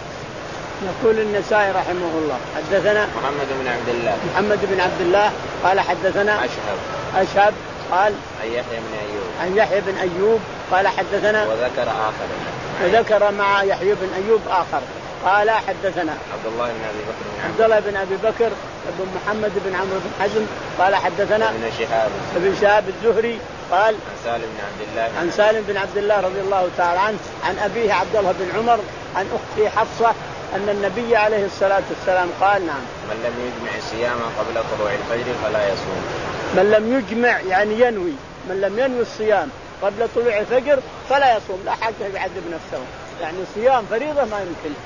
يقول النسائي رحمه الله حدثنا
محمد بن عبد الله
محمد بن عبد الله قال حدثنا
أشهب
أشهب قال
عن يحيى بن أيوب
عن يحيى بن أيوب قال حدثنا
وذكر آخر
وذكر مع يحيى بن أيوب آخر قال حدثنا
عبد الله بن أبي بكر بن
عبد الله بن أبي بكر بن محمد بن عمرو بن حزم قال حدثنا
ابن شهاب
ابن شهاب الزهري قال
عن سالم بن عبد الله
عن سالم بن عبد الله رضي الله تعالى عنه عن أبيه عبد الله بن عمر عن أخته حفصة أن النبي عليه الصلاة والسلام قال نعم
من لم يجمع الصيام قبل طلوع الفجر فلا يصوم.
من لم يجمع يعني ينوي من لم ينوي الصيام قبل طلوع الفجر فلا يصوم لا حاجة يعذب نفسه يعني صيام فريضة ما يمكن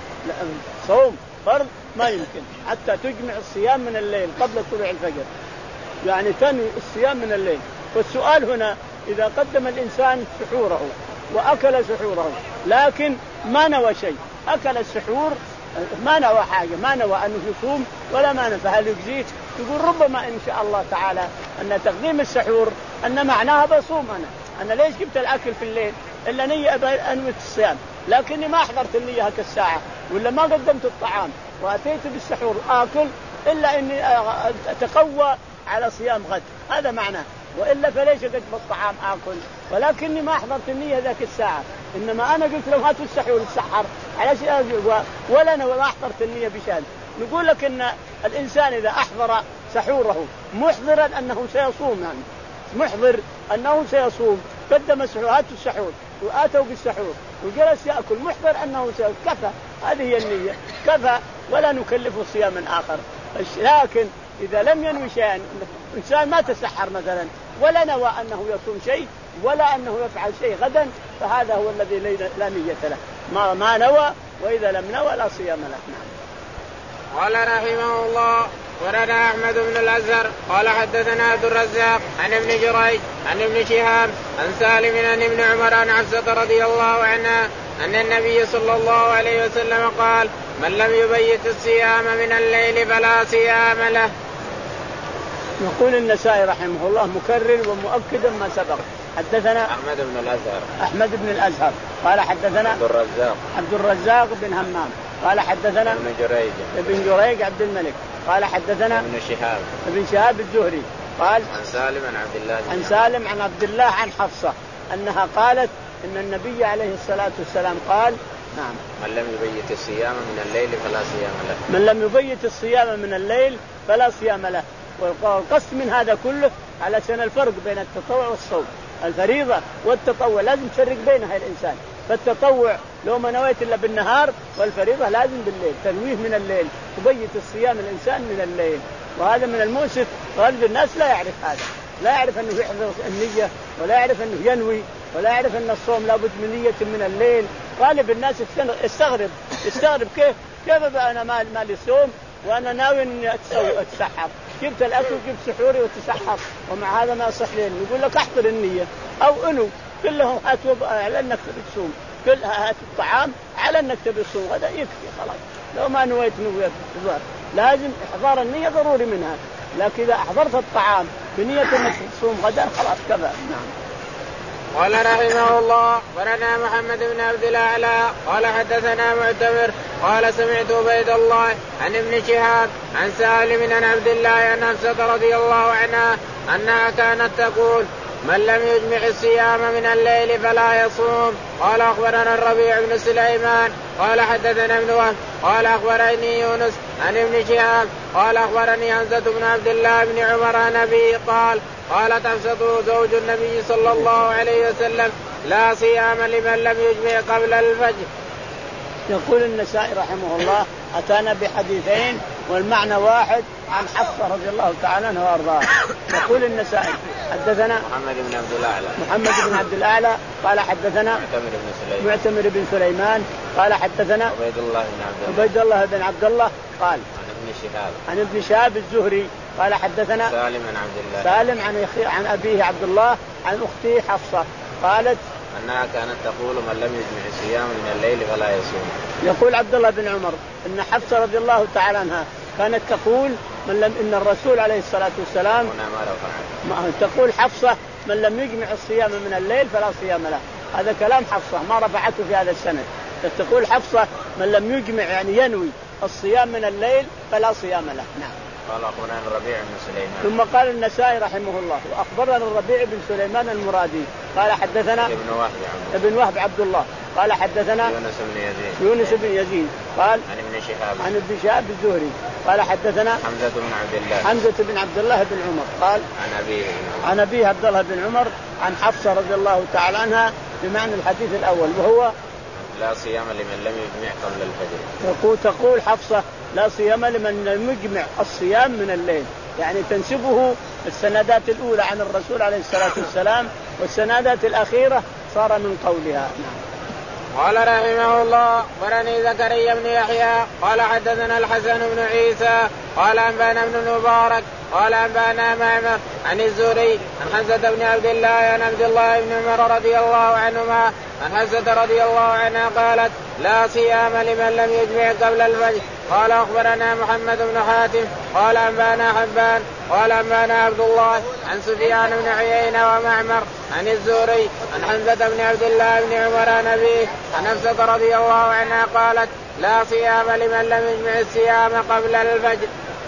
صوم فرض ما يمكن حتى تجمع الصيام من الليل قبل طلوع الفجر يعني تنوي الصيام من الليل. والسؤال هنا إذا قدم الإنسان سحوره وأكل سحوره لكن ما نوى شيء أكل السحور ما نوى حاجة ما نوى أنه يصوم ولا ما نوى فهل يجزيه؟ يقول ربما إن شاء الله تعالى أن تقديم السحور أن معناها بصوم أنا أنا ليش جبت الأكل في الليل إلا نية أنوي الصيام لكني ما أحضرت النية هك الساعة ولا ما قدمت الطعام وأتيت بالسحور آكل إلا إني أتقوى على صيام غد هذا معناه وإلا فليش قدم الطعام آكل ولكني ما أحضرت النية ذاك الساعة إنما أنا قلت لهم هاتوا السحور السحر على شيء ولا أنا ما أحضرت النية بشان. نقول لك إن الإنسان إذا أحضر سحوره محضرا أنه سيصوم يعني محضر أنه سيصوم قدم السحور هاتوا السحور وآتوا بالسحور وجلس يأكل محضر أنه سيصوم كفى هذه هي النية كفى ولا نكلفه صياما آخر. لكن إذا لم ينوي شيئا إنسان ما تسحر مثلا ولا نوى أنه يصوم شيء ولا أنه يفعل شيء غدا فهذا هو الذي لا نية له ما, ما نوى وإذا لم نوى لا صيام له.
قال رحمه الله ورنا أحمد بن الأزهر قال حدثنا عبد الرزاق عن ابن جريج عن ابن شهاب عن سالم عن ابن عمر عن حفصة رضي الله عنها أن النبي صلى الله عليه وسلم قال من لم يبيت الصيام من الليل فلا صيام له.
يقول النسائي رحمه الله مكرر ومؤكدا ما سبق حدثنا
أحمد بن الأزهر
أحمد بن الأزهر قال حدثنا
عبد الرزاق
عبد الرزاق بن همام قال حدثنا
ابن جريج
ابن جريج عبد الملك قال حدثنا
ابن شهاب
ابن شهاب الزهري قال
عن سالم عن عبد الله
عن سالم عن عبد الله عن حفصة أنها قالت إن النبي عليه الصلاة والسلام قال نعم
من لم يبيت الصيام من الليل فلا صيام له
من لم يبيت الصيام من الليل فلا صيام له. والقصد من هذا كله على سن الفرق بين التطوع والصوم الفريضة والتطوع لازم تفرق بينها الإنسان فالتطوع لو ما نويت إلا بالنهار والفريضة لازم بالليل تنويه من الليل تبيت الصيام الإنسان من الليل. وهذا من المؤسف غالب الناس لا يعرف هذا لا يعرف أنه يحضر النية ولا يعرف أنه ينوي ولا يعرف أن الصوم لابد من نية من الليل. غالب الناس يستغرب يستغرب كيف كيف بقى أنا ما مالي صوم وأنا ناوي أني أتسحر جبت الأكل جبت سحوري وتسحر ومع هذا ما يصح لي. يقول لك أحضر النية أو أنو كلهم هاتوا على أنك تصوم كل هات الطعام على أنك تبي تصوم هذا يكفي خلاص. لو ما نويت نويت لازم إحضار النية ضروري منها لكن إذا أحضرت الطعام بنية أنك تصوم غدا خلاص كذا. نعم.
قال رحمه الله ورنا محمد بن عبد الأعلى قال حدثنا معتمر قال سمعت عبيد الله عن ابن شهاب عن سالم عن عبد الله عن حفصة رضي الله عنها أنها كانت تقول من لم يجمع الصيام من الليل فلا يصوم. قال أخبرنا الربيع بن سليمان قال حدثنا ابن وهب قال أخبرني يونس عن ابن شهاب قال أخبرني حمزة بن عبد الله بن عمر عن أبي قال قالت حفصة زوج النبي صلى الله عليه وسلم لا صيام لمن لم يجمع قبل الفجر.
يقول النسائي رحمه الله أتانا بحديثين والمعنى واحد عن حفصة رضي الله تعالى عنها وارضاها. يقول النسائي حدثنا
محمد بن عبد الأعلى
محمد بن عبد الأعلى قال حدثنا
معتمر بن سليمان
معتمر بن سليمان قال حدثنا
عبيد الله بن عبد الله
عبيد الله بن عبد الله قال
ابن شهاب
عن ابن شهاب الزهري قال حدثنا
سالم عن عبد الله
سالم عن عن أبيه عبد الله عن أخته حفصة قالت
أنها كانت تقول من لم يجمع الصيام من الليل فلا يصوم.
يقول عبد الله بن عمر إن حفصة رضي الله تعالى عنها كانت تقول من لم إن الرسول عليه الصلاة والسلام ما تقول حفصة من لم يجمع الصيام من الليل فلا صيام له. هذا كلام حفصة ما رفعته في هذا السند. تقول حفصة من لم يجمع يعني ينوي الصيام من الليل فلا صيام له. نعم.
قال أخبرنا الربيع بن سليمان.
ثم قال النسائي رحمه الله وأخبرنا الربيع بن سليمان المرادي قال حدثنا
ابن وهب
ابن وهب عبد الله قال حدثنا
يونس بن يزيد
يونس بن يزيد قال
عن ابن شهاب
عن ابن شهاب الزهري قال حدثنا
حمزة بن عبد الله
حمزة بن عبد الله بن عمر قال
عن أبيه
عن أبيه عبد الله بن عمر عن حفصة رضي الله تعالى عنها بمعنى الحديث الأول وهو
لا صيام لمن لم يجمع قبل الفجر.
تقول تقول حفصة لا صيام لمن لم يجمع الصيام من الليل يعني تنسبه السندات الأولى عن الرسول عليه الصلاة والسلام والسندات الأخيرة صار من قولها.
قال رحمه الله ورني زكريا بن يحيى قال حدثنا الحسن بن عيسى قال أنبانا بن المبارك قال أنبانا معمر عن الزهري عن حمزة بن عبد الله عن عبد الله بن عمر رضي الله عنهما عن حمزة رضي الله عنها قالت لا صيام لمن لم يجمع قبل الفجر. قال أخبرنا محمد بن حاتم قال أنبانا حبان قال أنبانا عبد الله عن سفيان بن عيينة ومعمر عن الزهري عن حمزة بن عبد الله بن عمر عن أبيه عن حفصة رضي الله عنها قالت لا صيام لمن لم يجمع الصيام قبل الفجر.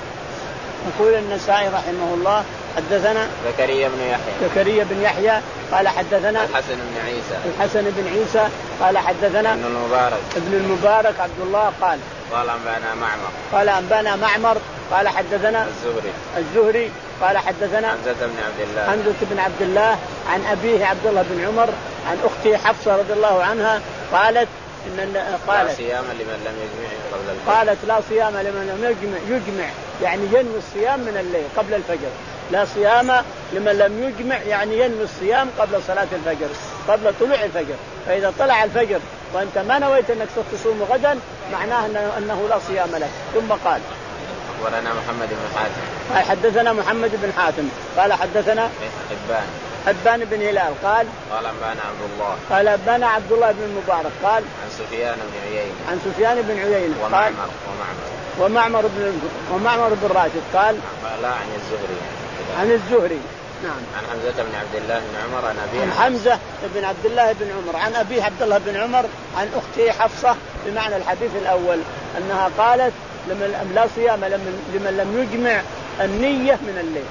يقول النسائي رحمه الله حدثنا
زكريا بن يحيى
زكريا بن يحيى قال حدثنا
الحسن بن عيسى
الحسن بن عيسى قال حدثنا
ابن المبارك
ابن المبارك عبد الله قال
قال أنبانا معمر
قال أنبانا معمر قال حدثنا
الزهري
الزهري قال حدثنا
حمزة بن عبد الله
حمزة بن عبد الله عن أبيه عبد الله بن عمر عن أخته حفصة رضي الله عنها قالت إن قالت
لا صيام لمن لم يجمع قبل الفجر.
قالت لا صيام لمن لم يجمع يجمع يعني ينوي الصيام من الليل قبل الفجر. لا صيام لمن لم يجمع يعني ينوي الصيام قبل صلاة الفجر قبل طلوع الفجر. فإذا طلع الفجر وأنت ما نويت أنك تصوم غدا معناه أنه لا صيام لك. ثم قال
أخبرنا محمد بن حاتم
قال حدثنا محمد بن حاتم قال حدثنا
حبان
حبان بن هلال قال
قال أنبانا عبد الله
قال أنبانا عبد الله بن المبارك قال
عن سفيان بن عيينة
عن سفيان بن عيينة
ومعمر
ومعمر ومعمر بن ومعمر بن راشد قال
لا عن الزهري
عن الزهري نعم
عن حمزة بن عبد الله بن عمر عن أبيه
عن حمزة بن عبد الله بن عمر عن أبيه عبد الله بن عمر عن أخته حفصة بمعنى الحديث الأول أنها قالت لمن لا صيام لمن لم يجمع النية من الليل.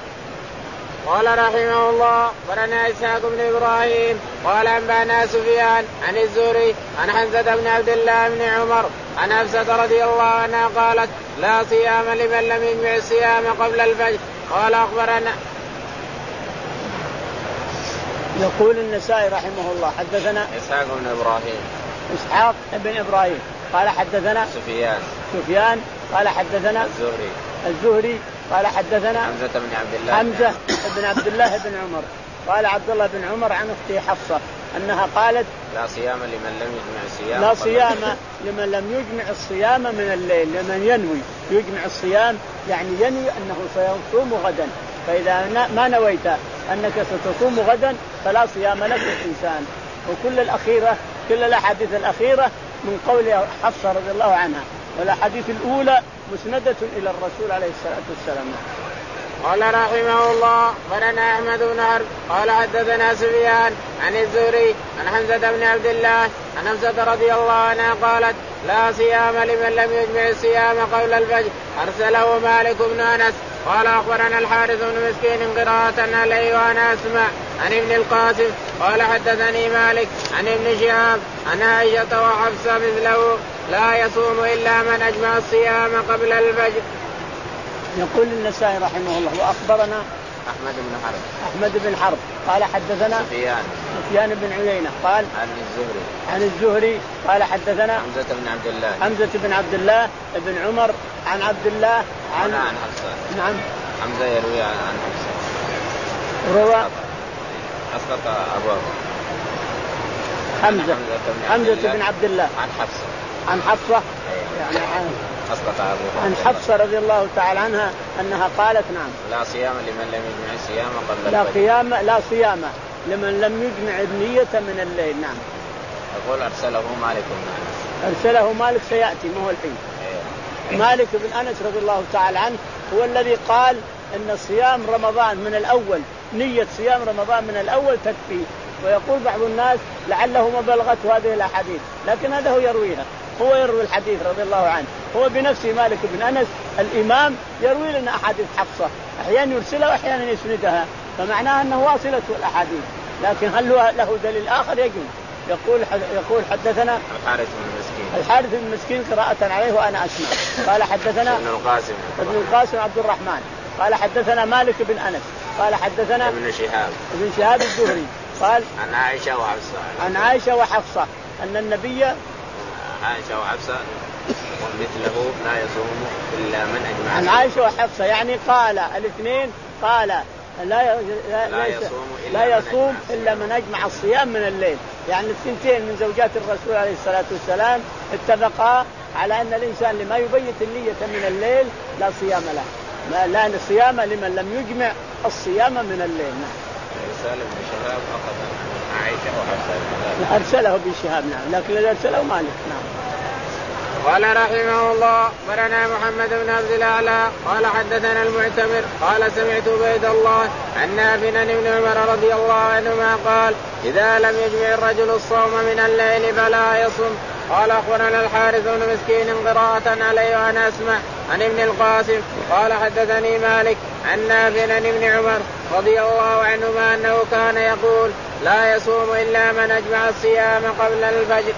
قال رحمه الله ورنا إسحاق بن إبراهيم قال أنبانا سفيان عن الزهري عن حمزة بن عبد الله بن عمر عن حفصة رضي الله عنها قالت لا صيام لمن لم يجمع الصيام قبل الفجر. قال أخبرنا
يقول النسائي رحمه الله حدثنا
إسحاق بن إبراهيم
إسحاق بن إبراهيم قال حدثنا
سفيان
سفيان قال حدثنا
الزهري
الزهري قال حدثنا
حمزة بن عبد الله
حمزة بن عبد الله بن عمر قال عبد الله بن عمر عن أخته حفصة أنها قالت
لا صيام لمن لم يجمع الصيام
لا صيام لمن لم يجمع الصيام من الليل. لمن ينوي يجمع الصيام يعني ينوي أنه سيصوم غدا. فإذا ما نويت أنك ستصوم غدا فلا صيام لك الإنسان. وكل الأخيرة كل الأحاديث الأخيرة من قول حفصة رضي الله عنها والأحاديث الأولى مسندة إلى الرسول عليه الصلاة والسلام.
قال رحمه الله ولنا أحمد بن حرب قال حدثنا سفيان عن الزهري عن حمزة بن عبد الله عن حفصة رضي الله عنها قالت لا صيام لمن لم يجمع الصيام قبل الفجر. أرسله مالك بن أنس قال أخبرنا الحارث بن مسكين قراءة عليه وأنا أسمع عن ابن القاسم قال حدثني مالك عن ابن شهاب عن عائشة وحفصة مثله لا يصوم إلا من أجمع الصيام قبل الفجر.
يقول النسائي رحمه الله وأخبرنا
أحمد بن حرب
أحمد بن حرب قال حدثنا
سفيان
سفيان بن عيينة قال
عن الزهري
عن الزهري قال حدثنا
حمزة بن عبد الله
حمزة بن عبد الله بن عمر عن عبد الله عن
عن حفصة.
نعم
حمزة يروي عن حفصة
روى
أسقط أبوه
حمزة حمزة بن عبد الله
عن حفصة
عن حفصة يعني عن
أسقط أبوه.
عن حفصة رضي الله تعالى عنها أنها قالت نعم
لا صيام لمن لم يجمع الصيام قبل
لا
الفجر.
قيام لا صيام لمن لم يجمع النية من الليل. نعم.
يقول أرسله مالك بن أنس.
أرسله مالك سيأتي ما هو الحين. مالك بن أنس رضي الله تعالى عنه هو الذي قال إن صيام رمضان من الأول نية صيام رمضان من الأول تكفي. ويقول بعض الناس لعله ما بلغته هذه الأحاديث لكن هذا هو يرويها هو يروي الحديث رضي الله عنه هو بنفسه مالك بن أنس الإمام يروي لنا أحاديث حفصة أحيانا يرسلها وأحيانا يسندها فمعناها أنه واصلة الأحاديث لكن هل له دليل آخر يجوز. يقول يقول حدثنا
الحارث بن مسكين
الحارث بن مسكين قراءة عليه وأنا أسمع. قال حدثنا
ابن القاسم
ابن القاسم عبد الرحمن قال حدثنا مالك بن أنس قال حدثنا
ابن شهاب
ابن شهاب الزهري قال
عن عائشة وحفصة
عن عائشة وحفصة أن النبي
عائشة وحفصة ومثله لا يصوم إلا من أجمع.
عن عائشة وحفصة يعني قال الاثنين قال لا لا,
لا يصوم إلا,
لا
من,
يصوم
أجمع
إلا من أجمع الصيام من الليل. يعني الثنتين من زوجات الرسول عليه الصلاة والسلام اتفقا على أن الإنسان لما يبيت النية من الليل لا صيام له ما لا صيام لمن لم يجمع الصيام من الليل. نعم.
إرسال ابن شهاب أخذ عائشة وحفصة
أرسله بشهاب نعم لكن الذي أرسله مالك. نعم.
قال رحمه الله برنا محمد بن عبد الأعلى قال حدثنا المعتمر قال سمعت عبيد الله عن نافع عن ابن عمر رضي الله عنهما قال إذا لم يجمع الرجل الصوم من الليل فلا يصم. قال أخبرنا الحارث بن مسكين قراءة عليه وأنا أسمع عن ابن القاسم قال حدثني مالك عن نافع عن ابن عمر رضي الله عنهما أنه كان يقول لا يصوم إلا من أجمع الصيام قبل الفجر.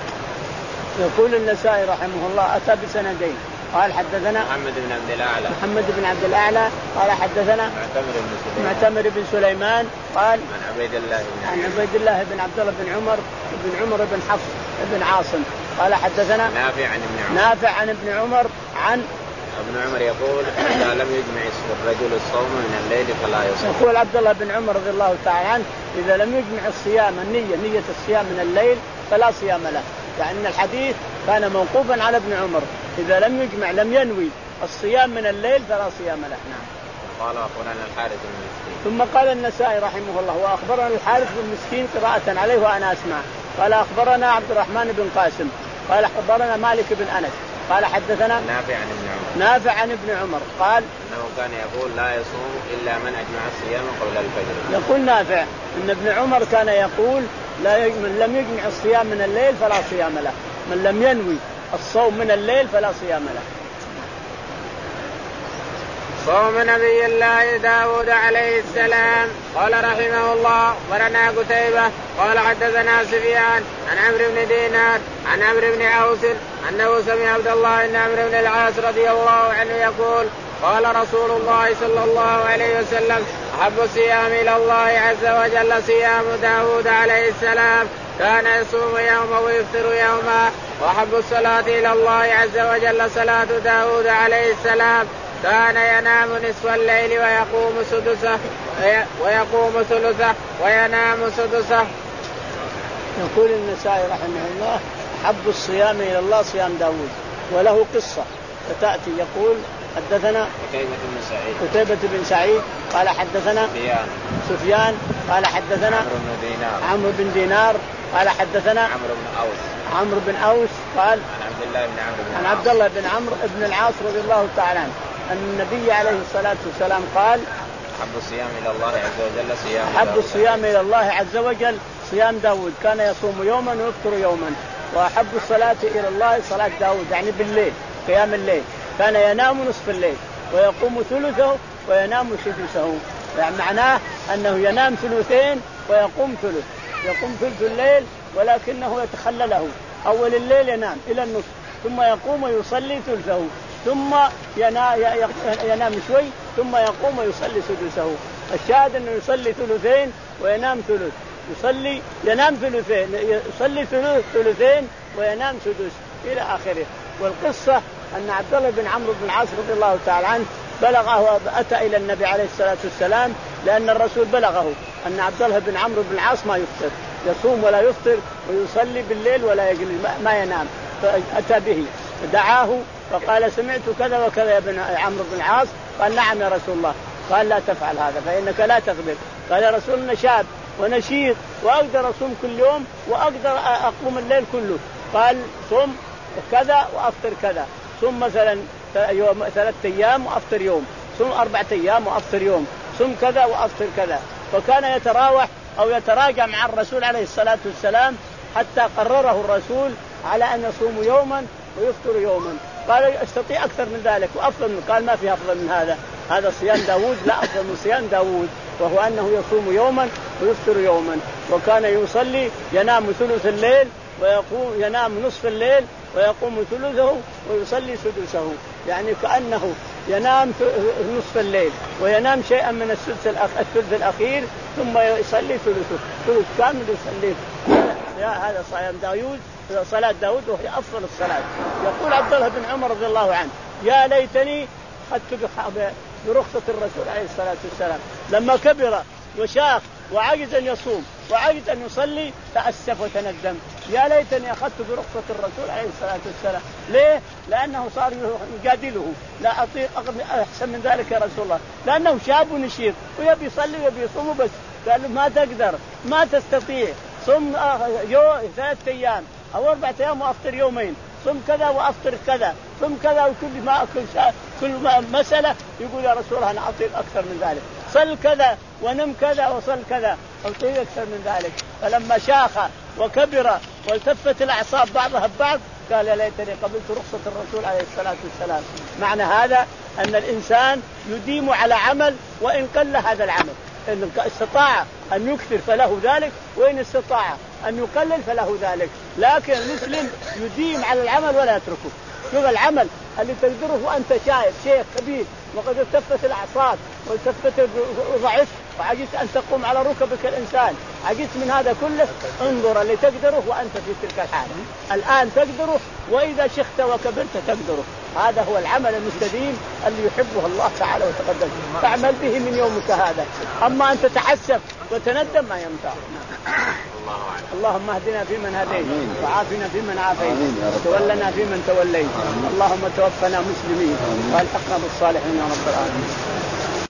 يقول النسائي رحمه الله أتى بسندين قال حدثنا
محمد بن عبد الأعلى
محمد بن عبد الأعلى قال حدثنا
معتمر بن سليمان
معتمر بن سليمان قال
عن عبيد الله بن
عن عبيد الله بن عبد الله بن عمر بن عمر بن حفص بن عاصم قال حدثنا
نافع عن ابن عمر
نافع عن ابن عمر عن
ابن عمر يقول إذا لم يجمع الرجل الصوم من الليل فلا يصوم.
يقول عبد الله بن عمر رضي الله تعالى عنه إذا لم يجمع الصيام النية نية الصيام من الليل فلا صيام له. يعني الحديث كان موقوفا على ابن عمر إذا لم يجمع لم ينوي الصيام من الليل فلا صيام له. نعم.
قال أخبرنا الحارث بن مسكين
ثم قال النسائي رحمه الله وأخبرنا الحارث بن مسكين قراءة عليه وأنا أسمع. قال أخبرنا عبد الرحمن بن قاسم قال أخبرنا مالك بن أنس قال حدثنا
نافع عن ابن عمر
نافع عن ابن عمر قال
انه كان يقول لا يصوم الا من اجمع الصيام قبل الفجر.
يقول نافع ان ابن عمر كان يقول لا من لم يجمع الصيام من الليل فلا صيام له من لم ينوي الصوم من الليل فلا صيام له.
صوم نبي الله داود عليه السلام. قال رحمه الله ورنا قتيبة قال حدثنا سفيان عن عمرو بن دينار عن عمرو بن عوس أنه سمع عبد الله بن عمرو بن العاص رضي الله عنه يقول قال رسول الله صلى الله عليه وسلم أحب الصيام إلى الله عز وجل صيام داود عليه السلام كان يصوم يوما ويفطر يوما. وأحب الصلاة إلى الله عز وجل صلاة داود عليه السلام كان ينام نصف الليل ويقوم سدسه ويقوم ثلثه وينام سدسه.
يقول النسائي رحمه الله حب الصيام إلى الله صيام داود وله قصة فتأتي يقول حدثنا
قتيبة بن سعيد
قتيبة بن سعيد قال حدثنا
سفيان
سفيان قال حدثنا
عمرو بن دينار
عمرو بن دينار قال حدثنا
عمرو بن أوس
عمرو بن أوس قال
عن عبد الله بن عمرو بن
عن عبد الله بن عمرو بن العاص رضي الله تعالى عنه أن النبي عليه الصلاة والسلام قال
أحب الصيام إلى الله عز وجل صيام
أحب الصيام إلى الله عز وجل صيام داود كان يصوم يوما ويفطر يوما. وأحب الصلاة إلى الله صلاة داود يعني بالليل قيام الليل كان ينام نصف الليل ويقوم ثلثه وينام سدسه. يعني معناه أنه ينام ثلثين ويقوم ثلث يقوم ثلث الليل ولكنه يتخلله أول الليل ينام إلى النصف ثم يقوم ويصلي ثلثه ثم ينام شوي ثم يقوم ويصلي سدسه. الشاهد أنه يصلي ثلثين وينام ثلث يصلي ينام ثلثين يصلي ثلث ثلثين وينام سدس إلى آخره. والقصة أن عبد الله بن عمرو بن العاص رضي الله تعالى عنه بلغه أتى إلى النبي عليه الصلاة والسلام لأن الرسول بلغه أن عبد الله بن عمرو بن العاص ما يفطر يصوم ولا يفطر ويصلي بالليل ولا يجلس ما ينام فأتى به فدعاه فقال سمعت كذا وكذا يا ابن عمرو بن العاص. قال نعم يا رسول الله. قال لا تفعل هذا فإنك لا تغضب. قال يا رسول الله شاب ونشيط وأقدر أصوم كل يوم وأقدر أقوم الليل كله. قال صم كذا وأفطر كذا، صم مثلا يوم ثلاثة أيام وأفطر يوم، صم أربعة أيام وأفطر يوم، صم كذا وأفطر كذا. فكان يتراوح أو يتراجع مع الرسول عليه الصلاة والسلام حتى قرره الرسول على أن يصوم يوما ويفطر يوما. قال استطيع أكثر من ذلك وأفضل من، قال ما في أفضل من هذا، هذا صيام داود لا أفضل من صيام داود، وهو أنه يصوم يوما ويفطر يوما. وكان يصلي ينام ثلث الليل ويقوم ينام نصف الليل ويقوم ثلثه ويصلي سدسه، يعني كأنه ينام نصف الليل وينام شيئا من الثلث الثلث الأخير ثم يصلي ثلثه، ثلث كامل يصلي. هذا صيام داود، صلاة داود وهي أفضل الصلاة. يقول عبد الله بن عمر رضي الله عنه يا ليتني أخذت برخصة الرسول عليه الصلاة والسلام لما كبر وشاخ وعجز أن يصوم وعجز أن يصلي تأسف وتندم. يا ليتني أخذت برخصة الرسول عليه الصلاة والسلام. ليه؟ لأنه صار يجادله، لا أطيق أحسن من ذلك يا رسول الله، لأنه شاب ونشيط ويبي يصلي ويبي يصوم بس. قال له ما تقدر ما تستطيع، صم يوم ثلاثة أيام أو أربعة أيام وأفطر يومين، صم كذا وأفطر كذا، صم كذا، وكل ما كل كل ما مسألة يقول يا رسول الله أنا أعطيك أكثر من ذلك، صل كذا ونم كذا وصل كذا أعطيك أكثر من ذلك. فلما شاخ وكبر والتفت الأعصاب بعضها ببعض قال يا ليتني قبلت رخصة الرسول عليه الصلاة والسلام. معنى هذا أن الإنسان يديم على عمل وإن قل هذا العمل، إن استطاع أن يكثر فله ذلك وإن استطاع أن يقلل فله ذلك، لكن المسلم يديم على العمل ولا يتركه. شوف العمل اللي تقدره وأنت شايف شيخ كبير وقد التفت الأعصاب والتفت ضعف وعجزت أن تقوم على ركبك الإنسان، عجزت من هذا كله، انظر اللي تقدره وأنت في تلك الحالة. الآن تقدره وإذا شخت وكبرت تقدره. هذا هو العمل المستديم اللي يحبه الله تعالى وتقدم، تعمل به من يومك هذا. أما أن تتحسف وتندم ما ينفع. اللهم اهدنا فيمن هديت وعافنا فيمن عافيت وتولنا فيمن توليت. اللهم توفنا مسلمين والحقنا بالصالحين يا رب العالمين.